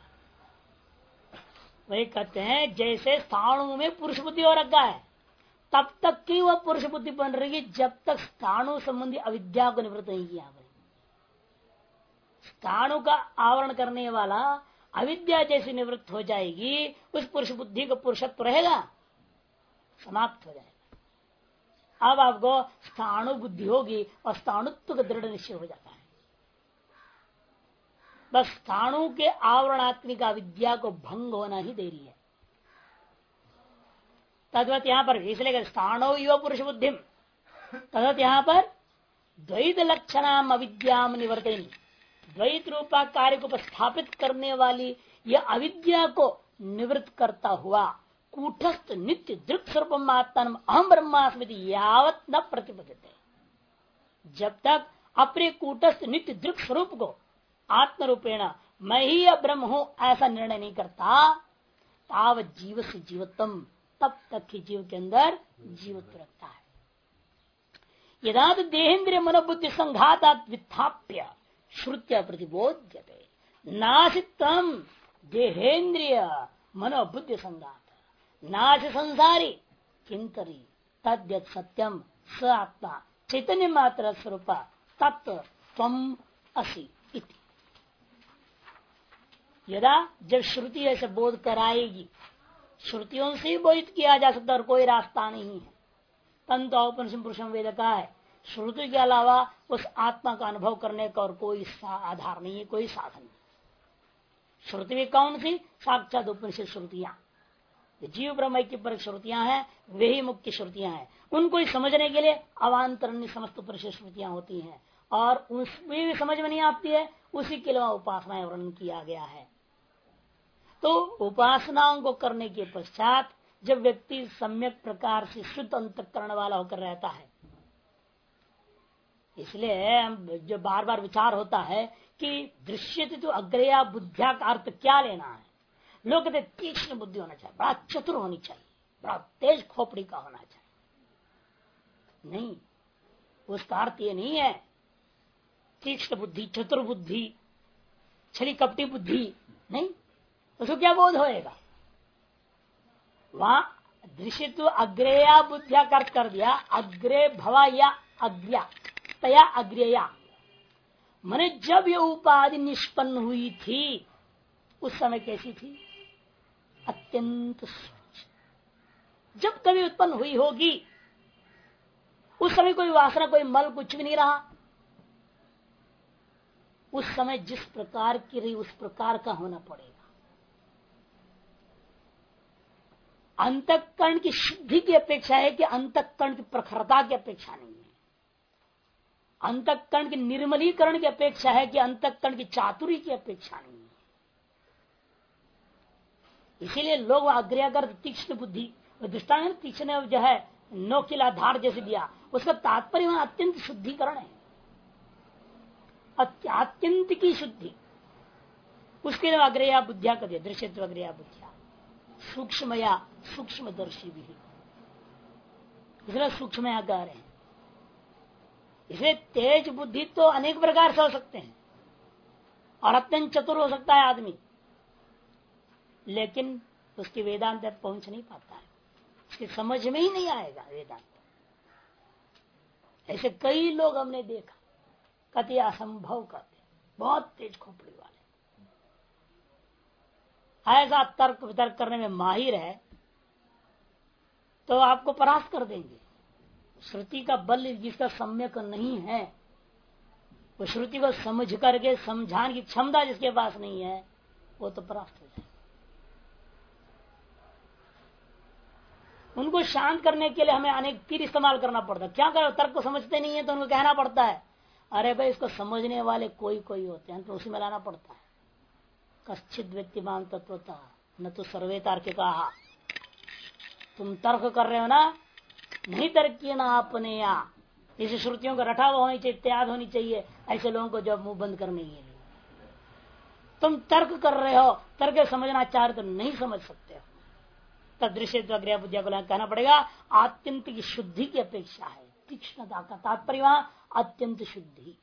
वही कहते हैं जैसे स्थाणु में पुरुष बुद्धि हो रखा है तब तक की वह पुरुष बुद्धि बन रही जब तक स्थाणु संबंधी अविद्या को निवृत्त नहीं किया। स्थाणु का आवरण करने वाला अविद्या जैसी निवृत्त हो जाएगी उस पुरुष बुद्धि का पुरुषत्व रहेगा, समाप्त हो जाएगा। अब आपको स्थाणु बुद्धि होगी और स्थाणुत्व का दृढ़ निश्चय हो जाता है। बस स्थाणु के आवरणात्मिक अविद्या को भंग होना ही देरी है। तद्वत यहाँ पर इसलिए स्थाणु युव पुरुष बुद्धि तद्वत यहाँ पर द्वैत लक्षणाम अविद्याम निवर्तन द्वैत रूपा कार्य को स्थापित करने वाली यह अविद्या को निवृत्त करता हुआ कूटस्थ नित्य दृक् स्वरूपम आत्मन अहम ब्रह्मास्मि यावत न प्रतिपदित। जब तक अपने कूटस्थ नित्य दृक् स्वरूप को आत्म रूपेण मैं ही ब्रह्म हूं ऐसा निर्णय नहीं करता तावत जीव से जीवत्तम तब तक ही जीव के अंदर जीवत्व रखता है। यदा तो देहेन्द्रिय मनोबुद्धि संघातात विस्थाप्य श्रुत्या प्रतिबोध्यते नासित्वम देहेन्द्रिय मनोबुद्धि संघात नाश संसारी किंतरी तद्यत सत्यम स आत्मा चैतन्य मात्र स्वरूप तत्व त्वम असि इति। यदा जब श्रुति ऐसे बोध कराएगी, श्रुतियों से ही बोधित किया जा सकता और कोई रास्ता नहीं है। तंतु औपनिषद पुरुषम वेद का है, श्रुति के अलावा उस आत्मा का अनुभव करने का और कोई आधार नहीं है, कोई साधन नहीं। श्रुति भी कौन सी? साक्षात उपनिषद श्रुतियां, जीव ब्रह्म की पर श्रुतियां हैं, वे ही मुख्य श्रुतियां हैं। उनको ही समझने के लिए अवांतर समस्त उपनिषद श्रुतियां होती हैं और उसमें भी समझ में नहीं आती है, उसी के लिए उपासनाएं वर्णन किया गया है। तो उपासनाओं को करने के पश्चात जब व्यक्ति सम्यक प्रकार से शुद्ध अंतःकरण वाला होकर रहता है, इसलिए जो बार बार विचार होता है कि दृश्यते तो अग्रया बुद्धिया का अर्थ क्या लेना है। लोग कहते तीक्ष्ण बुद्धि होना चाहिए, बड़ा चतुर होनी चाहिए, बड़ा तेज खोपड़ी का होना चाहिए। नहीं, उसका अर्थ ये नहीं है तीक्ष्ण बुद्धि, चतुर बुद्धि, छली कपटी बुद्धि नहीं। उसको क्या बोध होएगा? वहां दृश्यत्व अग्रेया बुद्धिया का अर्थ कर दिया, अग्रे भवा या अग्र्या तया अग्रेया, मैंने जब ये उपाधि निष्पन्न हुई थी उस समय कैसी थी? अत्यंत स्वच्छ। जब कभी उत्पन्न हुई होगी उस समय कोई वासना, कोई मल, कुछ भी नहीं रहा। उस समय जिस प्रकार की रही उस प्रकार का होना पड़ेगा। अंतःकरण की शुद्धि की अपेक्षा है कि अंतःकरण की प्रखरता की अपेक्षा नहीं है। अंतःकरण के निर्मलीकरण की अपेक्षा है कि अंतःकरण की चातुरी की अपेक्षा नहीं है। इसीलिए लोग अग्रयाकर तीक्ष्ण बुद्धि दृष्टांत तीक्ष्ण जो है नोकिला धार जैसे दिया, उसका तात्पर्य वहां अत्यंत शुद्धिकरण है, अत्यंत की शुद्धि। उसके लिए अग्रया बुद्धिया कर दिया, दृश्यत्व अग्रया बुद्धिया, सूक्ष्मया सूक्ष्मदर्शी भी, इसलिए सूक्ष्मया कह रहे हैं। इसलिए तेज बुद्धि तो अनेक प्रकार से हो सकते हैं और अत्यंत चतुर हो सकता है आदमी, लेकिन उसकी वेदांत तक पहुंच नहीं पाता है, उसकी समझ में ही नहीं आएगा वेदांत। ऐसे कई लोग हमने देखा, कति असंभव कहते, बहुत तेज खोपड़ी वाले, ऐसा तर्क वितर्क करने में माहिर है तो आपको परास्त कर देंगे। श्रुति का बल जिसका सम्यक नहीं है, वो श्रुति को समझ करके समझाने की क्षमता जिसके पास नहीं है, वो तो परास्त हो जाए। उनको शांत करने के लिए हमें अनेक तीर इस्तेमाल करना पड़ता है। क्या करो, तर्क को समझते नहीं है तो उनको कहना पड़ता है, अरे भाई इसको समझने वाले कोई कोई होते हैं, तो उसी में लाना पड़ता है। कश्चित व्यक्तिमान तत्वता न तो सर्वे तार्किका, तुम तर्क कर रहे हो ना, नहीं तर्क किए ना आपने, या इसे श्रुतियों का रटा हुआ होनी चाहिए, त्याग होनी चाहिए। ऐसे लोगों को जब मुंह बंद करने के लिए तुम तर्क कर रहे हो, तर्क समझना चाह रहे तो नहीं समझ सकते हो। तदृश्य अग्रया बुद्धिया को कहना पड़ेगा अत्यंत की शुद्धि की अपेक्षा है। तीक्ष्णता का तात्पर्य वहां अत्यंत शुद्धि,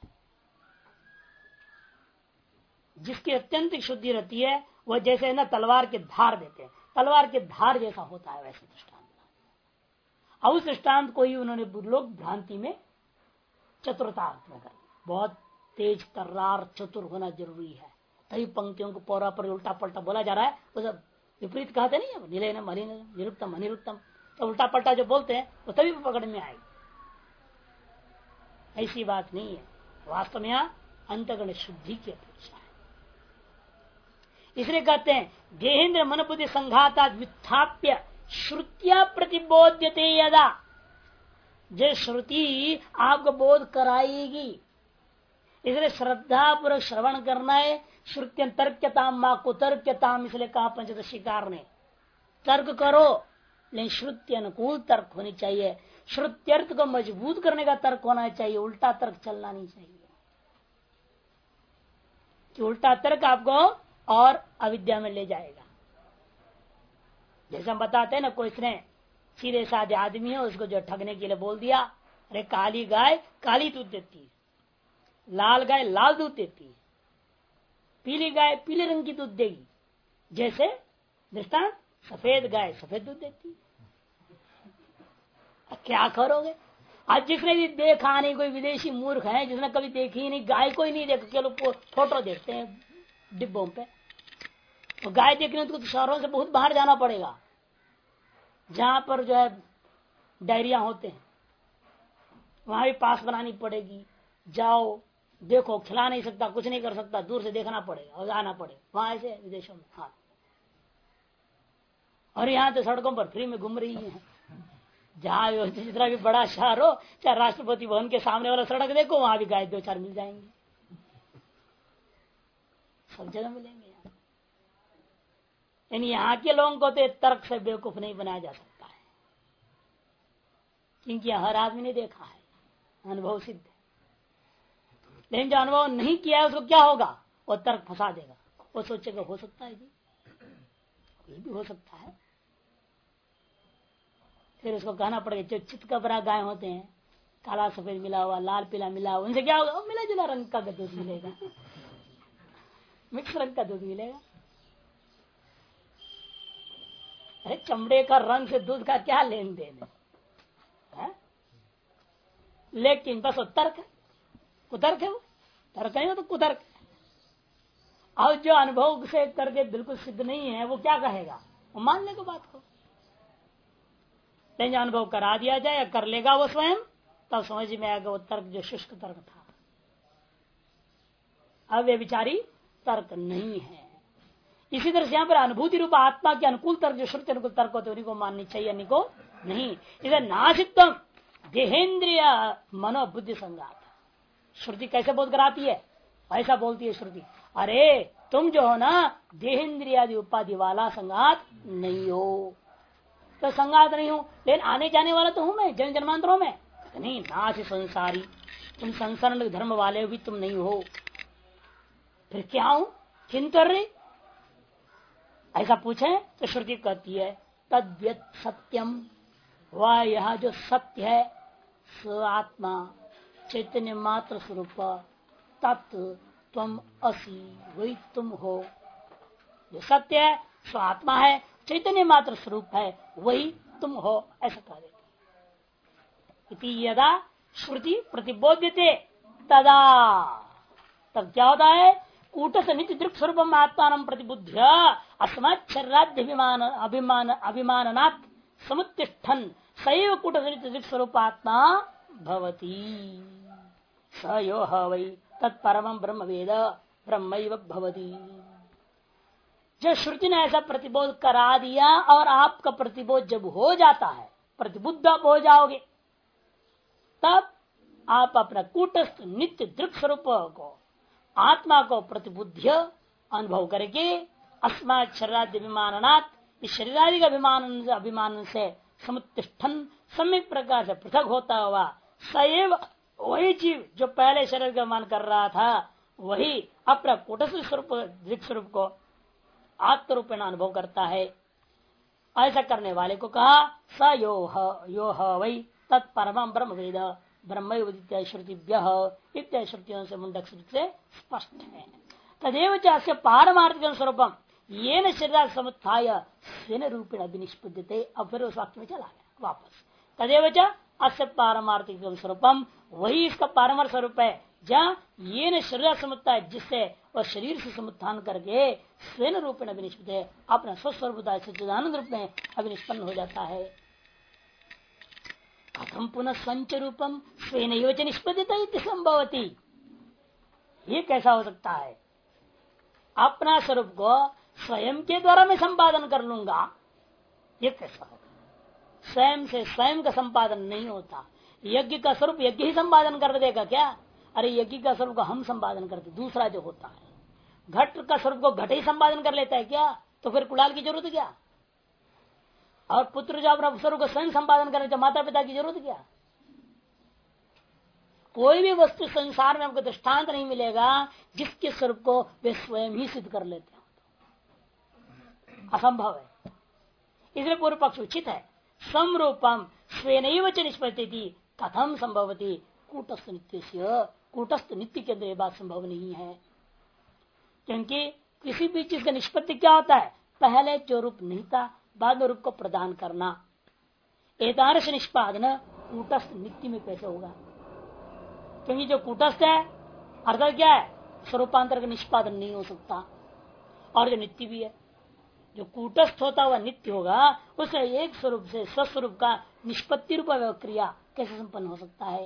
जिसकी अत्यंत शुद्धि रहती है वह जैसे ना तलवार के धार देते हैं, तलवार के धार जैसा होता है वैसे दृष्टांत। अब उस दृष्टांत को ही उन्होंने लोग भ्रांति में चतुरता में कर, बहुत तेज तर्रार चतुर होना जरूरी है, तभी पंक्तियों को पौरा पर उल्टा पलटा बोला जा रहा है। वो सब विपरीत कहते नहीं है, नीले न मलिन निरुक्तम अनिरुक्तम, तो उल्टा पलटा जो बोलते हैं वो तभी पकड़ में आएगी। ऐसी बात नहीं है, वास्तव में यहाँ अंतगण शुद्धि की अपेक्षा है। इसलिए कहते हैं देहेंद्र मन बुद्धि संघाता व्युत्थाप्य श्रुतिया प्रतिबोध्यते यदा, जो श्रुति आपको बोध कराएगी, इसलिए श्रद्धा पूर्वक श्रवण करना है। श्रुत्यं तर्क्यताम मां कुतर्क्यताम, इसलिए कहा पंचदशीकार ने तर्क करो, लेकिन श्रुति अनुकूल तर्क होनी चाहिए। श्रुत्यर्थ को मजबूत करने का तर्क होना चाहिए, उल्टा तर्क चलना नहीं चाहिए कि उल्टा तर्क आपको और अविद्या में ले जाएगा। जैसे हम बताते हैं ना, कोई इसने सीधे साधे आदमी है, उसको जो ठगने के लिए बोल दिया, अरे काली गाय काली दूध देती है, लाल गाय लाल दूध देती है, पीली गाय पीले रंग की दूध देगी, जैसे दृष्टांत सफेद गाय सफेद दूध देती है। क्या करोगे? आज जिसने भी देखा नहीं, कोई विदेशी मूर्ख है जिसने कभी देखी ही नहीं, गाय को ही नहीं देखा, केवल फोटो देखते हैं डिब्बों पे, तो गाय देखने तो शहरों से बहुत बाहर जाना पड़ेगा, जहां पर जो है डायरिया होते हैं, वहां भी पास बनानी पड़ेगी। जाओ देखो, खिला नहीं सकता, कुछ नहीं कर सकता, दूर से देखना पड़ेगा और आना पड़ेगा वहां, ऐसे विदेशों में। हाँ, और यहाँ तो सड़कों पर फ्री में घूम रही है। जहां जितना भी बड़ा शहर हो, चाहे राष्ट्रपति भवन के सामने वाला सड़क देखो, वहां भी गाय दो चार मिल जाएंगे, सब जगह मिलेंगे। यानी यहाँ के लोगों को तो तर्क से बेवकूफ नहीं बनाया जा सकता है, क्योंकि हर आदमी ने देखा है, अनुभव सिद्ध है। लेकिन जो अनुभव नहीं किया है उसको क्या होगा, वो तर्क फंसा देगा, वो सोचेगा हो सकता है जी, ये भी हो सकता है। फिर उसको कहना पड़ेगा जो चित्त कबरा गाय होते हैं, काला सफेद मिला हुआ, लाल पीला मिला हुआ, उनसे क्या होगा, मिला जुला रंग का दूध मिलेगा, मिक्स रंग का दूध मिलेगा। अरे चमड़े का रंग से दूध का क्या लेन देन है? लेकिन बस वो तर्क है, कुतर्क है, वो तर्क नहीं हो तो कुतर्क। अब जो अनुभव से करके बिल्कुल सिद्ध नहीं है, वो क्या कहेगा, वो मान लेगा बात को। लेकिन अनुभव करा दिया जाए या कर लेगा वो स्वयं, तब समझ में आएगा वो तर्क जो शुष्क तर्क था। अव्यभिचारी तर्क नहीं है। इसी तरह से यहाँ पर अनुभूति रूप आत्मा के अनुकूल तर्क, जो श्रुति अनुकूल तर्क होते उन्हीं को माननी चाहिए, अन्य को नहीं। इधर नासित्वम देहेन्द्रिय मनोबुद्धि संघात। श्रुति कैसे बोध कराती है? ऐसा बोलती है श्रुति, अरे तुम जो हो ना देहेन्द्रियादि उपाधि वाला संघात नहीं हो। तो संघात नहीं हो, लेकिन आने जाने वाला तो हूं मैं जन्म जन्मांतरों में। नहीं, नाश संसारी, तुम संसार धर्म वाले भी तुम नहीं हो। फिर क्या हूं, चिंतन रे? ऐसा पूछे तो श्रुति कहती है तद्यत सत्यम, वह यह जो सत्य है स आत्मा चैतन्य मात्र स्वरूप तत्व तुम असी, वही तुम हो। जो सत्य है सो आत्मा है, चैतन्य मात्र स्वरूप है, वही तुम हो, ऐसा कह देते। यदा श्रुति प्रतिबोध्यते तदा, तब क्या होता है? कूटस्थ नित्य दृक् स्वरूप आत्मान प्रतिबुद्ध अस्मच्छर्राद्य अभिमाननात् समुत्तिष्ठन् सैव कूटस्थ नित्य दृक् स्वरूप आत्मा भवति स यो ह वै तत्परमं ब्रह्म वेद ब्रह्मैव भवति। जब श्रुति ने ऐसा प्रतिबोध करा दिया और आपका प्रतिबोध जब हो जाता है, प्रतिबुद्ध आप हो जाओगे, तब आप अपना कूटस्थ नित्य दृक् स्वरूप को, आत्मा को प्रतिबुद्ध अनुभव करके अस्मात् शरीरादि अभिमाननात्, इस शरीरादि का अभिमान से समुत्तिष्ठन सम्यक प्रकार से पृथक होता हुआ सैव, वही जीव जो पहले शरीर का अभिमान कर रहा था वही अपना कूटस्थ स्वरूप दृक् स्वरूप को आत्मरूप में अनुभव करता है। ऐसा करने वाले को कहा स यो ह वै तत्परमं ब्रह्म वेद ब्रह्म इत्यादि श्रुतिभ्यः, इत्यादि श्रुतियों से मुंडक से स्पष्ट है। तदेव च पारमार्थिक स्वरूपम येन शरीर समुत्थाय स्वेन रूपेण अभिनिष्पद्यते। अब फिर उस वाक्य में चला गया वापस। तदेव च अस्य पारमार्थिक स्वरूपम, वही इसका पारमार्थिक स्वरूप है जहाँ ये न शरीर समुत्थाय, जिससे वह शरीर से समुत्थान करके स्वेन रूपेण अभिनिष्पद्यते, अपना स्वस्वरूपता सच्चिदानंद रूप में अभिनिष्पन्न हो जाता है। कथम पुनः स्वंच रूपम स्वेन निष्पद्यते संभवती, ये कैसा हो सकता है? अपना स्वरूप को स्वयं के द्वारा मैं संपादन कर लूंगा, ये कैसा होगा? स्वयं से स्वयं का संपादन नहीं होता। यज्ञ का स्वरूप यज्ञ ही संपादन कर देगा क्या? अरे यज्ञ का स्वरूप को हम संपादन करते, दूसरा जो होता है। घट का स्वरूप को घट ही संपादन कर लेता है क्या? तो फिर कुलाल की जरूरत क्या? और पुत्र जो अपना स्वरूप को स्वयं संपादन करने, माता पिता की जरूरत क्या? कोई भी वस्तु संसार में हमको दृष्टांत नहीं मिलेगा जिसके स्वरूप को वे स्वयं ही सिद्ध कर लेते हैं, असंभव है। इसलिए पूर्व पक्ष उचित है। समरूपम स्वेनैव च निष्पत्ति कथम संभवती कूटस्थ नित्य, कूटस्थ नित्य के अंदर ये बात संभव नहीं है। क्योंकि किसी भी चीज का निष्पत्ति क्या होता है? पहले जो रूप नहीं था बाद में रूप को प्रदान करना। एतादृश निष्पादन कूटस्थ नित्य में कैसे होगा? क्योंकि जो कूटस्थ है अर्थात क्या है? स्वरूपांतर का निष्पादन नहीं हो सकता। और जो नित्य भी है, जो कूटस्थ होता हुआ नित्य होगा, उसे एक स्वरूप से स्वस्वरूप का निष्पत्ति रूप क्रिया कैसे संपन्न हो सकता है?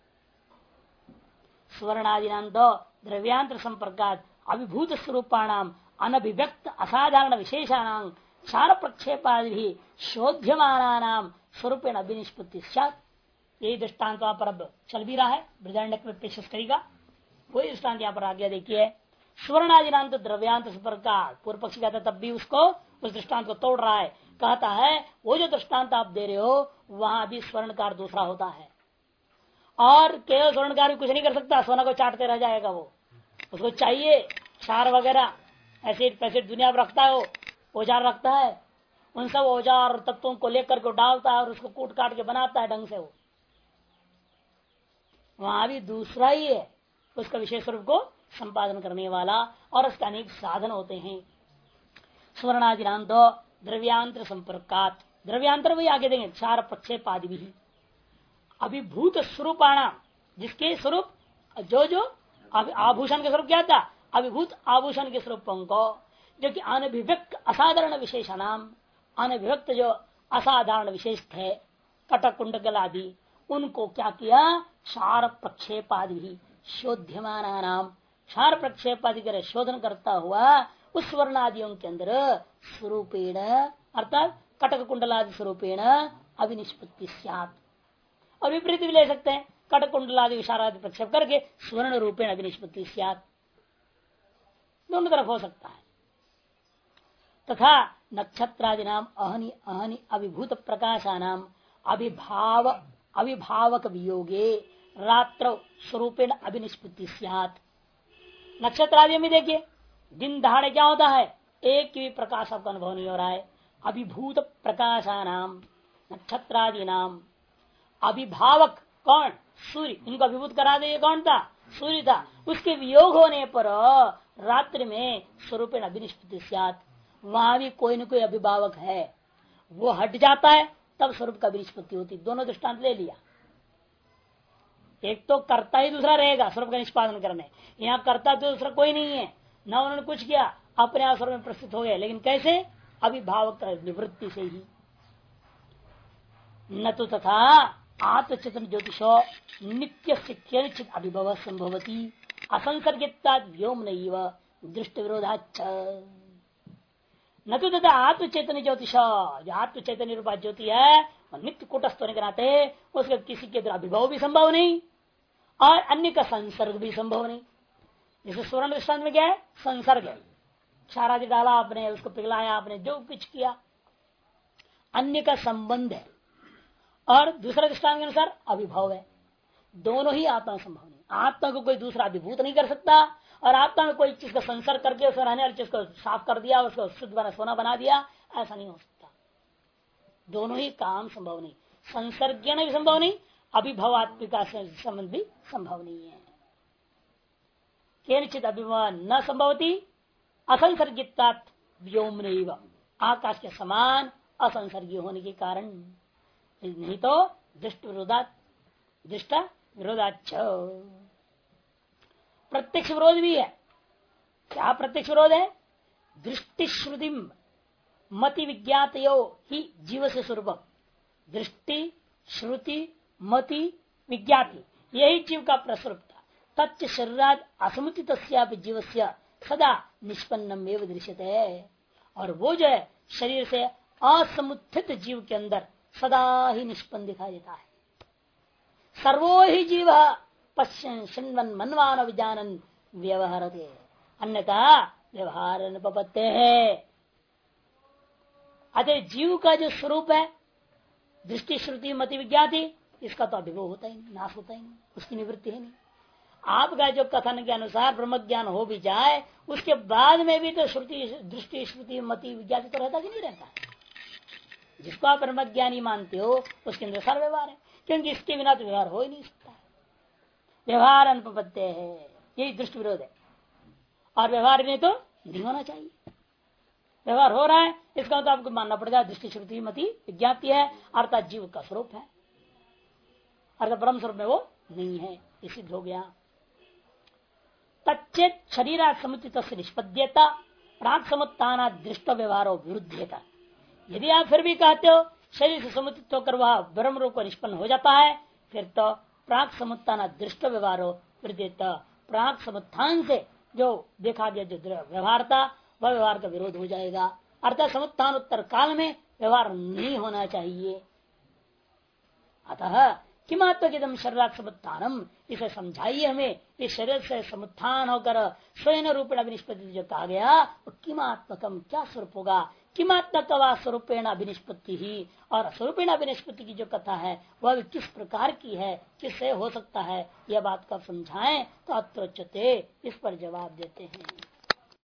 स्वर्णादिनां दो द्रव्यांतर संपर्कात अभिभूत स्वरूपाणाम अनभिव्यक्त असाधारण विशेषाणाम क्षार प्रक्षेपादि शोध्यमानानाम स्वरूपेण अभिनिष्पत्ति सात। यही दृष्टांत वहां पर अब चल भी रहा है, बृहदारण्यक में पेश करेगा। वही दृष्टांत यहाँ पर आगे देखिए। स्वर्णादिनांत द्रव्यांत संपर्कात, पूर्व पक्षी कहता तब भी उसको उस दृष्टांत को तोड़ रहा है। कहता है वो जो दृष्टांत आप दे रहे हो वहां भी स्वर्णकार दूसरा होता है, और केवल स्वर्णकार भी कुछ नहीं कर सकता, सोना को चाटते रह जाएगा। वो उसको चाहिए क्षार वगैरह एसिड पैसिड दुनिया में रखता है, वो औजार रखता है, उन सब औजार तत्वों को लेकर के डालता है और उसको कूट काट के बनाता है ढंग से। वो वहां भी दूसरा ही है, उसका विशेष स्वरूप को संपादन करने वाला, और उसके अनेक साधन होते हैं। स्वर्णादिनां दो द्रव्यांतर संपर्कात, द्रव्यांतर वही आगे देंगे क्षार प्रक्षेप आदि भी। अभिभूत स्वरूपाणा, जिसके स्वरूप जो आभूषण के स्वरूप क्या था? अभिभूत आभूषण के स्वरूपों को, जो कि अनभिव्यक्त असाधारण विशेषणाम, अनभिव्यक्त जो असाधारण विशेष थे कटक कुंडकल आदि, उनको क्या किया? क्षार प्रक्षेप आदि शोध्यमाना नाम, क्षार प्रक्षेपादि का शोधन करता हुआ उस वर्ण आदियों के अंदर स्वरूपेण अर्थात कटक कुंडलादि स्वरूपेण अभिनिष्पत्ति स्यात्। और विपरीत भी ले सकते हैं, कटक कुंडलादि विशारादि प्रक्षेप करके स्वर्ण रूपेण अभिनिष्पत्ति स्यात्, दोनों तरफ हो सकता है। तथा नक्षत्रादि नाम अहनि अहनि अभिभूत प्रकाशानाम अभिभावक वियोगे रात्र स्वरूपेण अभिनिष्पत्ति स्यात्। नक्षत्रादि में देखिए दिन दहाड़े क्या होता है, एक भी प्रकाश आपका अनुभव नहीं हो रहा है। अभिभूत प्रकाशानाम नक्षत्रादि नाम अभिभावक कौन, सूर्य, इनको अभिभूत करा दे कौन था, सूर्य था। उसके वियोग होने पर रात्रि में स्वरूपेण अभिनिष्पत्ति स्यात्, वहां भी कोई न कोई अभिभावक है, वो हट जाता है तब स्वरूप का अभिनिष्पत्ति होती। दोनों दृष्टांत ले लिया, एक तो कर्ता ही दूसरा रहेगा स्वरूप का निष्पादन करने, यहाँ कर्ता तो दूसरा कोई नहीं है, न उन्होंने कुछ किया, अपने आप स्वरूप में प्रस्तुत हो गए। लेकिन कैसे, अभिभावक निवृत्ति से ही। न तो तथा आत्मचेतन ज्योतिषो नित्य शिक्षित अभिभव संभवती असंसर्गिता व्योम नहीं व दृष्ट विरोधाच। न तो तथा आत्मचेतन ज्योतिष, जो आत्मचेतन रूपा ज्योति है नित्य कूटस्थ होने के नाते उसके किसी के द्वारा अभिभव भी संभव नहीं और अन्य का संसर्ग भी संभव नहीं। जैसे स्वर्ण दृष्टांत में क्या है, संसर्ग है, क्षारादि डाला आपने, उसको पिघलाया आपने, जो कुछ किया, अन्य का संबंध है। और दूसरा दृष्टांत के अनुसार अभिभव है। दोनों ही आत्मा संभव नहीं, आत्मा को कोई दूसरा अभिभूत नहीं कर सकता और आत्मा में कोई चीज का संसर्ग करके उसमें रहने वाली चीज को साफ कर दिया, उसको शुद्ध बना सोना बना दिया, ऐसा नहीं हो सकता। दोनों ही काम संभव नहीं, संसर्गीय भी संभव नहीं, अभिभवात्मिका से संबंध भी संभव नहीं है। केनचित अभिभव न संभवती असंसर्गिता व्योम नहीं, आकाश के समान असंसर्गीय होने के कारण, नहीं तो दृष्ट विरोधाच। प्रत्यक्ष विरोध भी है। क्या प्रत्यक्ष विरोध है, दृष्टि श्रुति मति विज्ञातयो ही जीव से स्वरूप। दृष्टि श्रुति मति विज्ञाति यही जीव का प्रस्वरूप था। तच्च शरीराद असमुचित जीव से सदा निष्पन्नम एवं दृश्यते है। और वो जो है शरीर से असमुत्थित जीव के अंदर सदा ही निष्पन्न दिखाई देता है। सर्वो ही जीव पश्यन् शृण्वन् मन्वान विजानन् व्यवहारते, अन्यथा व्यवहार अनुपपत्ते है। अतः जीव का जो स्वरूप है दृष्टि श्रुति मति विज्ञाति, इसका तो अभिभव होता ही नहीं, नाश होता ही नहीं, उसकी निवृत्ति है नहीं। आपका जो कथन के अनुसार ब्रह्म ज्ञान हो भी जाए उसके बाद में भी तो श्रुति दृष्टि श्रुति मति विज्ञाति तो रहता कि नहीं रहता। जिसको आप ब्रह्म ज्ञानी मानते हो उसके अंदर सारा व्यवहार है, क्योंकि इसके बिना तो व्यवहार हो ही नहीं सकता। व्यवहार अनुपपत्ति है, यही दृष्टि विरोध है। और व्यवहार नहीं तो नहीं होना चाहिए। व्यवहार हो रहा है इसका तो आपको मानना पड़ेगा दृष्टि श्रुति मति विज्ञाति है, अर्थात जीव का स्वरूप है, अर्थात ब्रह्म स्वरूप में वो नहीं है, ये सिद्ध हो गया। तच्चेत शरीर समुचित निष्पद्यता प्राक समुत्थान दृष्ट व्यवहारो विरुद्धता। यदि आप फिर भी कहते हो शरीर से समुचित होकर वह ब्रह्म रूप को निष्पन्न हो जाता है, फिर तो प्राक समुत्थान दृष्ट व्यवहारो विरुद्धता, प्राक समुत्थान से जो देखा गया जो व्यवहार था वह व्यवहार का विरोध हो जाएगा। अर्थात समुत्थान उत्तर काल में व्यवहार नहीं होना चाहिए। अतः किमात्मकिदम शरीरात समुत्थानम, इसे समझाइए हमें, इस शरीर से समुत्थान होकर स्वयं रूपेण अभिनिष्पत्ति जो कहा गया वो किमात्मकम क्या स्वरूप होगा, किमात्मक वा स्वरूपेण अभिनिष्पत्ति ही, और स्वरूपेण अभिनिष्पत्ति की जो कथा है वह भी किस प्रकार की है, किससे हो सकता है, यह बात का समझाएं तो अत्रोच्यते, इस पर जवाब देते हैं।